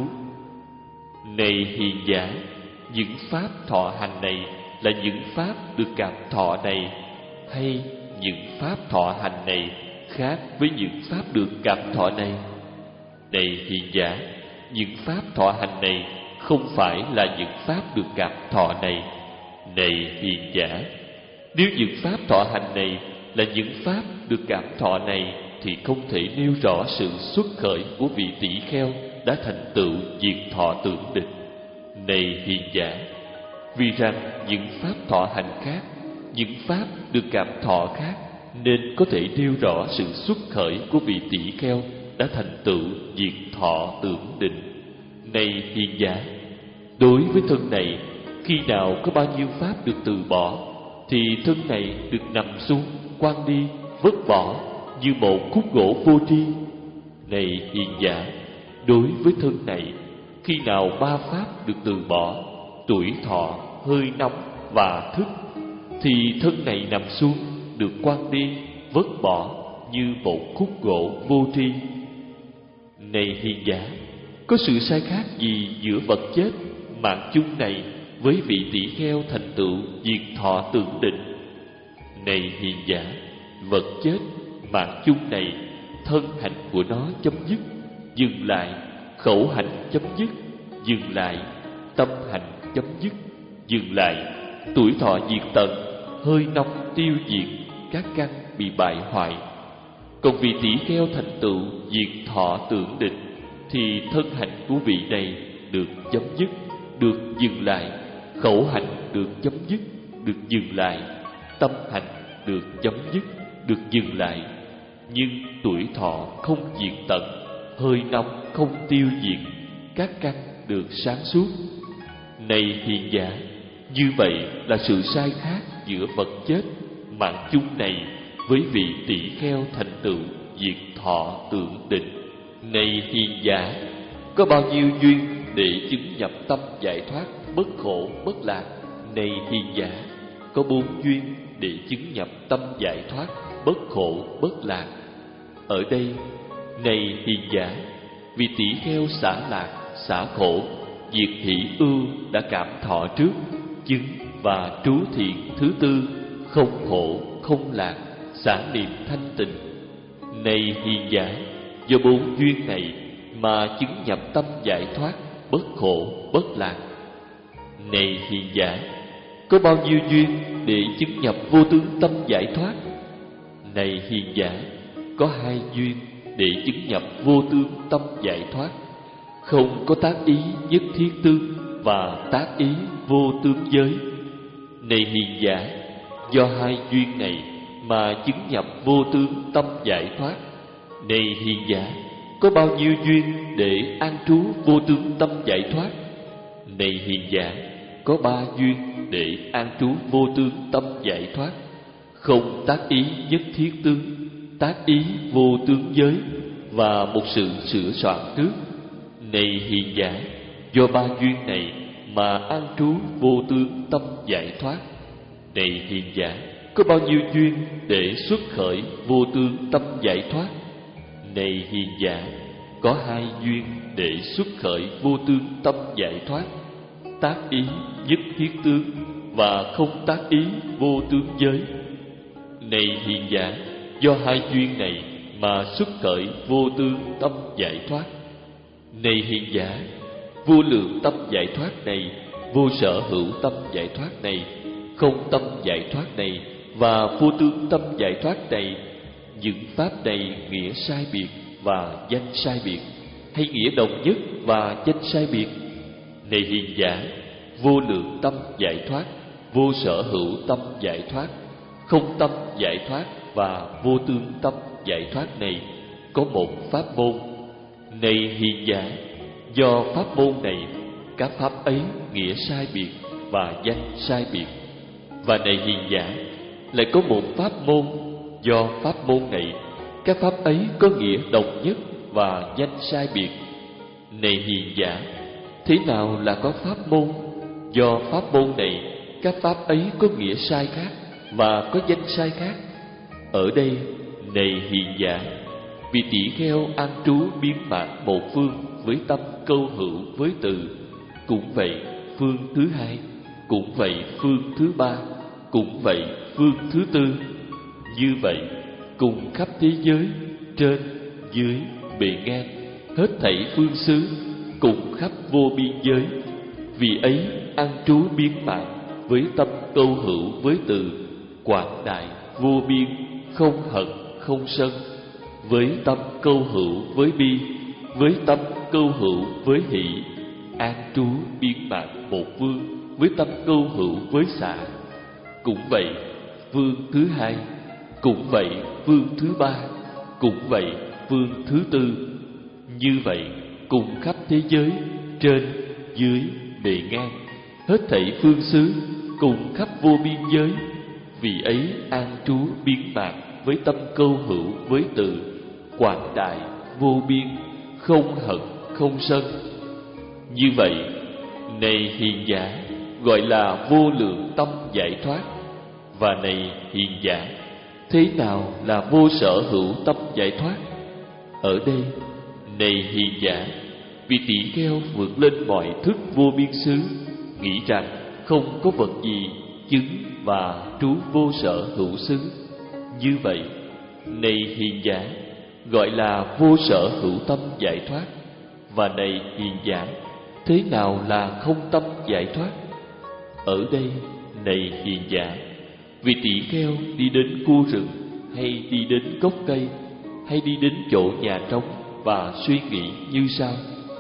Này hiền giả, những pháp thọ hành này là những pháp được cảm thọ này, hay những pháp thọ hành này khác với những pháp được cảm thọ này? Này hiền giả, những pháp thọ hành này không phải là những pháp được cảm thọ này. Này hiền giả, nếu những pháp thọ hành này là những pháp được cảm thọ này, thì không thể nêu rõ sự xuất khởi của vị tỷ kheo đã thành tựu diệt thọ tưởng định. Này hiền giả, vì rằng những pháp thọ hành khác, những pháp được cảm thọ khác, nên có thể nêu rõ sự xuất khởi của vị tỷ kheo đã thành tựu diệt thọ tưởng định. Này hiền giả, đối với thân này, khi nào có bao nhiêu pháp được từ bỏ, thì thân này được nằm xuống, quăng đi, vứt bỏ như một khúc gỗ vô tri. Này hiền giả, đối với thân này, khi nào ba pháp được từ bỏ, tuổi thọ, hơi nóng và thức, thì thân này nằm xuống, được quăng đi, vứt bỏ như một khúc gỗ vô tri. Này hiền giả, có sự sai khác gì giữa vật chết, mạng chung này với vị tỷ kheo thành tựu diệt thọ tưởng định? Này hiền giả, vật chết, mạng chung này, thân hành của nó chấm dứt, dừng lại, khẩu hành chấm dứt, dừng lại, tâm hành chấm dứt, dừng lại, tuổi thọ diệt tận, hơi nóng tiêu diệt, các căn bị bại hoại. Còn vị tỷ kheo thành tựu diệt thọ tưởng định, thì thân hành của vị này được chấm dứt, được dừng lại, khẩu hành được chấm dứt, được dừng lại, tâm hành được chấm dứt, được dừng lại. Nhưng tuổi thọ không diệt tận, hơi nóng không tiêu diệt, các căn được sáng suốt. Này hiền giả, như vậy là sự sai khác giữa vật chết, mạng chung này với vị tỷ kheo thành tựu diệt thọ tưởng định. Này hiền giả, có bao nhiêu duyên để chứng nhập tâm giải thoát, bất khổ bất lạc? Này hiền giả, có bốn duyên để chứng nhập tâm giải thoát, bất khổ bất lạc. Ở đây, này hiền giả, vì tỷ kheo xả lạc, xả khổ, diệt hỷ ưu đã cảm thọ trước, chứng và trú thiện thứ tư, không khổ không lạc, xả niệm thanh tịnh. Này hiền giả, do bốn duyên này mà chứng nhập tâm giải thoát, bất khổ bất lạc. Này hiền giả, có bao nhiêu duyên để chứng nhập vô tướng tâm giải thoát? Này hiền giả, có hai duyên để chứng nhập vô tướng tâm giải thoát, không có tác ý nhất thiết tương, và tác ý vô tướng giới. Này hiền giả, do hai duyên này mà chứng nhập vô tướng tâm giải thoát. Này hiền giả, có bao nhiêu duyên để an trú vô tướng tâm giải thoát? Này hiền giả, có ba duyên để an trú vô tướng tâm giải thoát: không tác ý nhất thiết tướng, tác ý vô tướng giới và một sự sửa soạn trước. Này hiền giả, do ba duyên này mà an trú vô tướng tâm giải thoát. Này hiền giả, có bao nhiêu duyên để xuất khởi vô tướng tâm giải thoát? Này hiền giả, có hai duyên để xuất khởi vô tướng tâm giải thoát: tác ý nhất thiết tướng và không tác ý vô tướng giới. Này hiền giả, do hai duyên này mà xuất khởi vô tướng tâm giải thoát. Này hiền giả, vô lượng tâm giải thoát này, vô sở hữu tâm giải thoát này, không tâm giải thoát này và vô tướng tâm giải thoát này, những pháp này nghĩa sai biệt và danh sai biệt, hay nghĩa đồng nhất và danh sai biệt? Này hiền giả, vô lượng tâm giải thoát, vô sở hữu tâm giải thoát, không tâm giải thoát và vô tướng tâm giải thoát này có một pháp môn. Này hiền giả, do pháp môn này, các pháp ấy nghĩa sai biệt và danh sai biệt. Và này hiền giả, lại có một pháp môn, do pháp môn này, các pháp ấy có nghĩa đồng nhất và danh sai biệt. Này hiền giả, thế nào là có pháp môn? Do pháp môn này, các pháp ấy có nghĩa sai khác và có danh sai khác. Ở đây, này hiền giả, vì tỷ kheo an trú biên mạn một phương với tâm câu hữu với từ, cũng vậy phương thứ hai, cũng vậy phương thứ ba, cũng vậy phương thứ tư. Như vậy, cùng khắp thế giới, trên, dưới, bề ngang, hết thảy phương xứ, cùng khắp vô biên giới, vì ấy an trú biên mạn với tâm câu hữu với từ, quảng đại vô biên, không hận không sân, với tâm câu hữu với bi, với tâm câu hữu với hỷ, an trú biên mạn một phương với tâm câu hữu với xả. Cũng vậy phương thứ hai, cũng vậy phương thứ ba, cũng vậy phương thứ tư. Như vậy cùng khắp thế giới, trên, dưới, bề ngang, hết thảy phương xứ, cùng khắp vô biên giới, vì ấy an trú biên mạn với tâm câu hữu với từ, quảng đại vô biên, không hận không sân. Như vậy, này hiền giả, gọi là vô lượng tâm giải thoát. Và này hiền giả, thế nào là vô sở hữu tâm giải thoát? Ở đây, này hiền giả, vì tỷ kheo vượt lên mọi thức vô biên xứ, nghĩ rằng không có vật gì chứng và trú vô sở hữu xứ. Như vậy, này hiền giả, gọi là vô sở hữu tâm giải thoát. Và này hiền giả, thế nào là không tâm giải thoát? Ở đây, này hiền giả, vì tỷ kheo đi đến khu rừng, hay đi đến gốc cây, hay đi đến chỗ nhà trống và suy nghĩ như sau: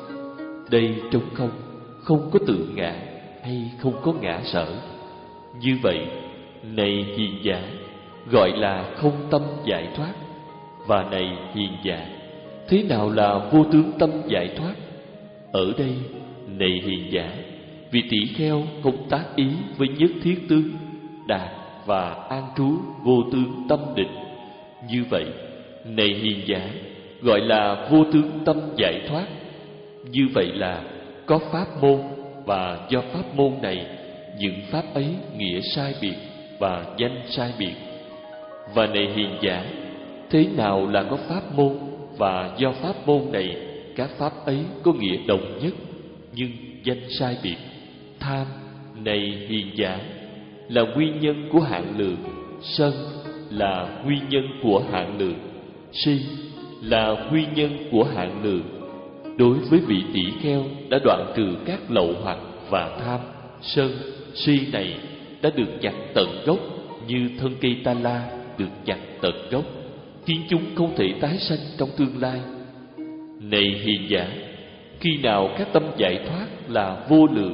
đây trống không, không có tự ngã hay không có ngã sở. Như vậy, này hiền giả, gọi là không tâm giải thoát. Và này hiền giả, thế nào là vô tướng tâm giải thoát? Ở đây, này hiền giả, vì tỷ kheo không tác ý với nhất thiết tướng, đạt và an trú vô tướng tâm định. Như vậy, này hiền giả, gọi là vô tướng tâm giải thoát. Như vậy là có pháp môn, và do pháp môn này, những pháp ấy nghĩa sai biệt và danh sai biệt. Và này hiền giả, thế nào là có pháp môn, và do pháp môn này, các pháp ấy có nghĩa đồng nhất nhưng danh sai biệt? Tham, này hiền giả, là nguyên nhân của hạn lượng, sân là nguyên nhân của hạn lượng, si là nguyên nhân của hạn lượng. Đối với vị tỷ kheo đã đoạn trừ các lậu hoặc và tham, sân, si này đã được chặt tận gốc, như thân cây ta la được chặt tận gốc, khiến chúng không thể tái sanh trong tương lai. Này hiền giả, khi nào các tâm giải thoát là vô lượng,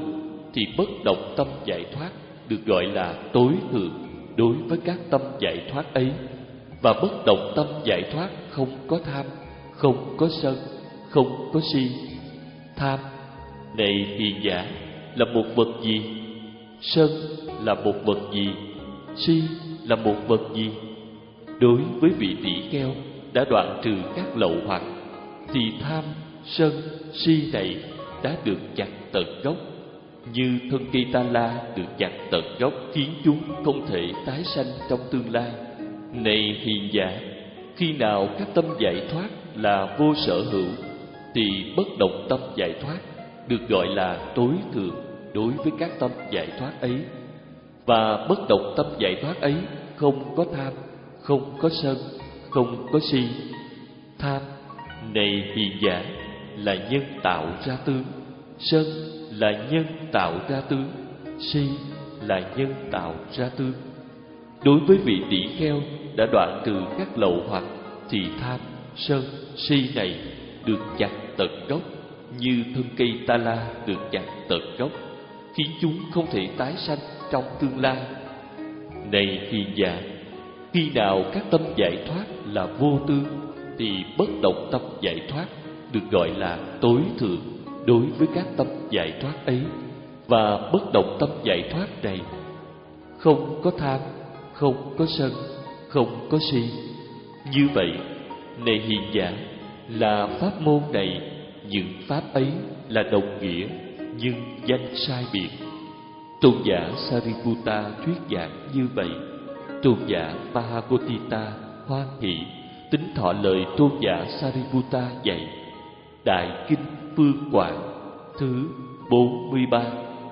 thì bất động tâm giải thoát được gọi là tối thượng đối với các tâm giải thoát ấy. Và bất động tâm giải thoát không có tham, không có sân, không có si. Tham, này hiền giả, là một vật gì? Sân là một vật gì? Si là một vật gì? Đối với vị tỷ kheo đã đoạn trừ các lậu hoặc, thì tham, sân, si này đã được chặt tận gốc, như thân cây ta la được chặt tận gốc, khiến chúng không thể tái sanh trong tương lai. Này hiền giả, khi nào các tâm giải thoát là vô sở hữu, thì bất động tâm giải thoát được gọi là tối thượng đối với các tâm giải thoát ấy. Và bất động tâm giải thoát ấy không có tham, không có sân, không có si. Tham, này hiền giả, là nhân tạo ra tướng, sân là nhân tạo ra tướng, si là nhân tạo ra tướng. Đối với vị tỷ kheo đã đoạn trừ các lậu hoặc, thì tham, sân, si này được chặt tận gốc, như thân cây ta la được chặt tận gốc, khiến chúng không thể tái sanh trong tương lai. Này hiền giả, khi nào các tâm giải thoát là vô tư, thì bất động tâm giải thoát được gọi là tối thượng đối với các tâm giải thoát ấy. Và bất động tâm giải thoát này không có tham, không có sân, không có si. Như vậy, này hiền giả, là pháp môn này, những pháp ấy là đồng nghĩa, nhưng danh sai biệt. Tôn giả Sariputta thuyết giảng như vậy. Tôn giả Mahakotita hoan hỷ tín thọ lời tôn giả Sariputta dạy. Đại kinh Phương Quảng thứ bốn mươi ba.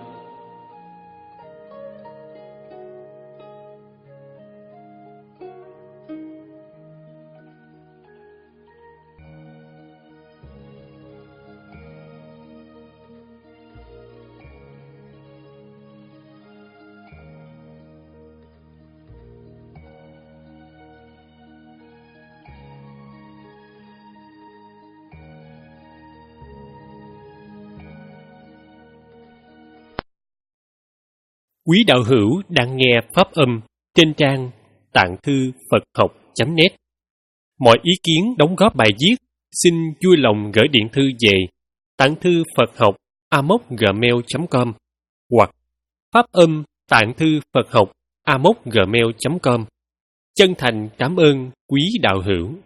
Quý đạo hữu đang nghe pháp âm trên trang tạng thư Phật học chấm net. Mọi ý kiến đóng góp bài viết xin vui lòng gửi điện thư về tạng thư Phật học a m o c gmail chấm com hoặc pháp âm tạng thư Phật học a m o c gmail chấm com. Chân thành cảm ơn quý đạo hữu.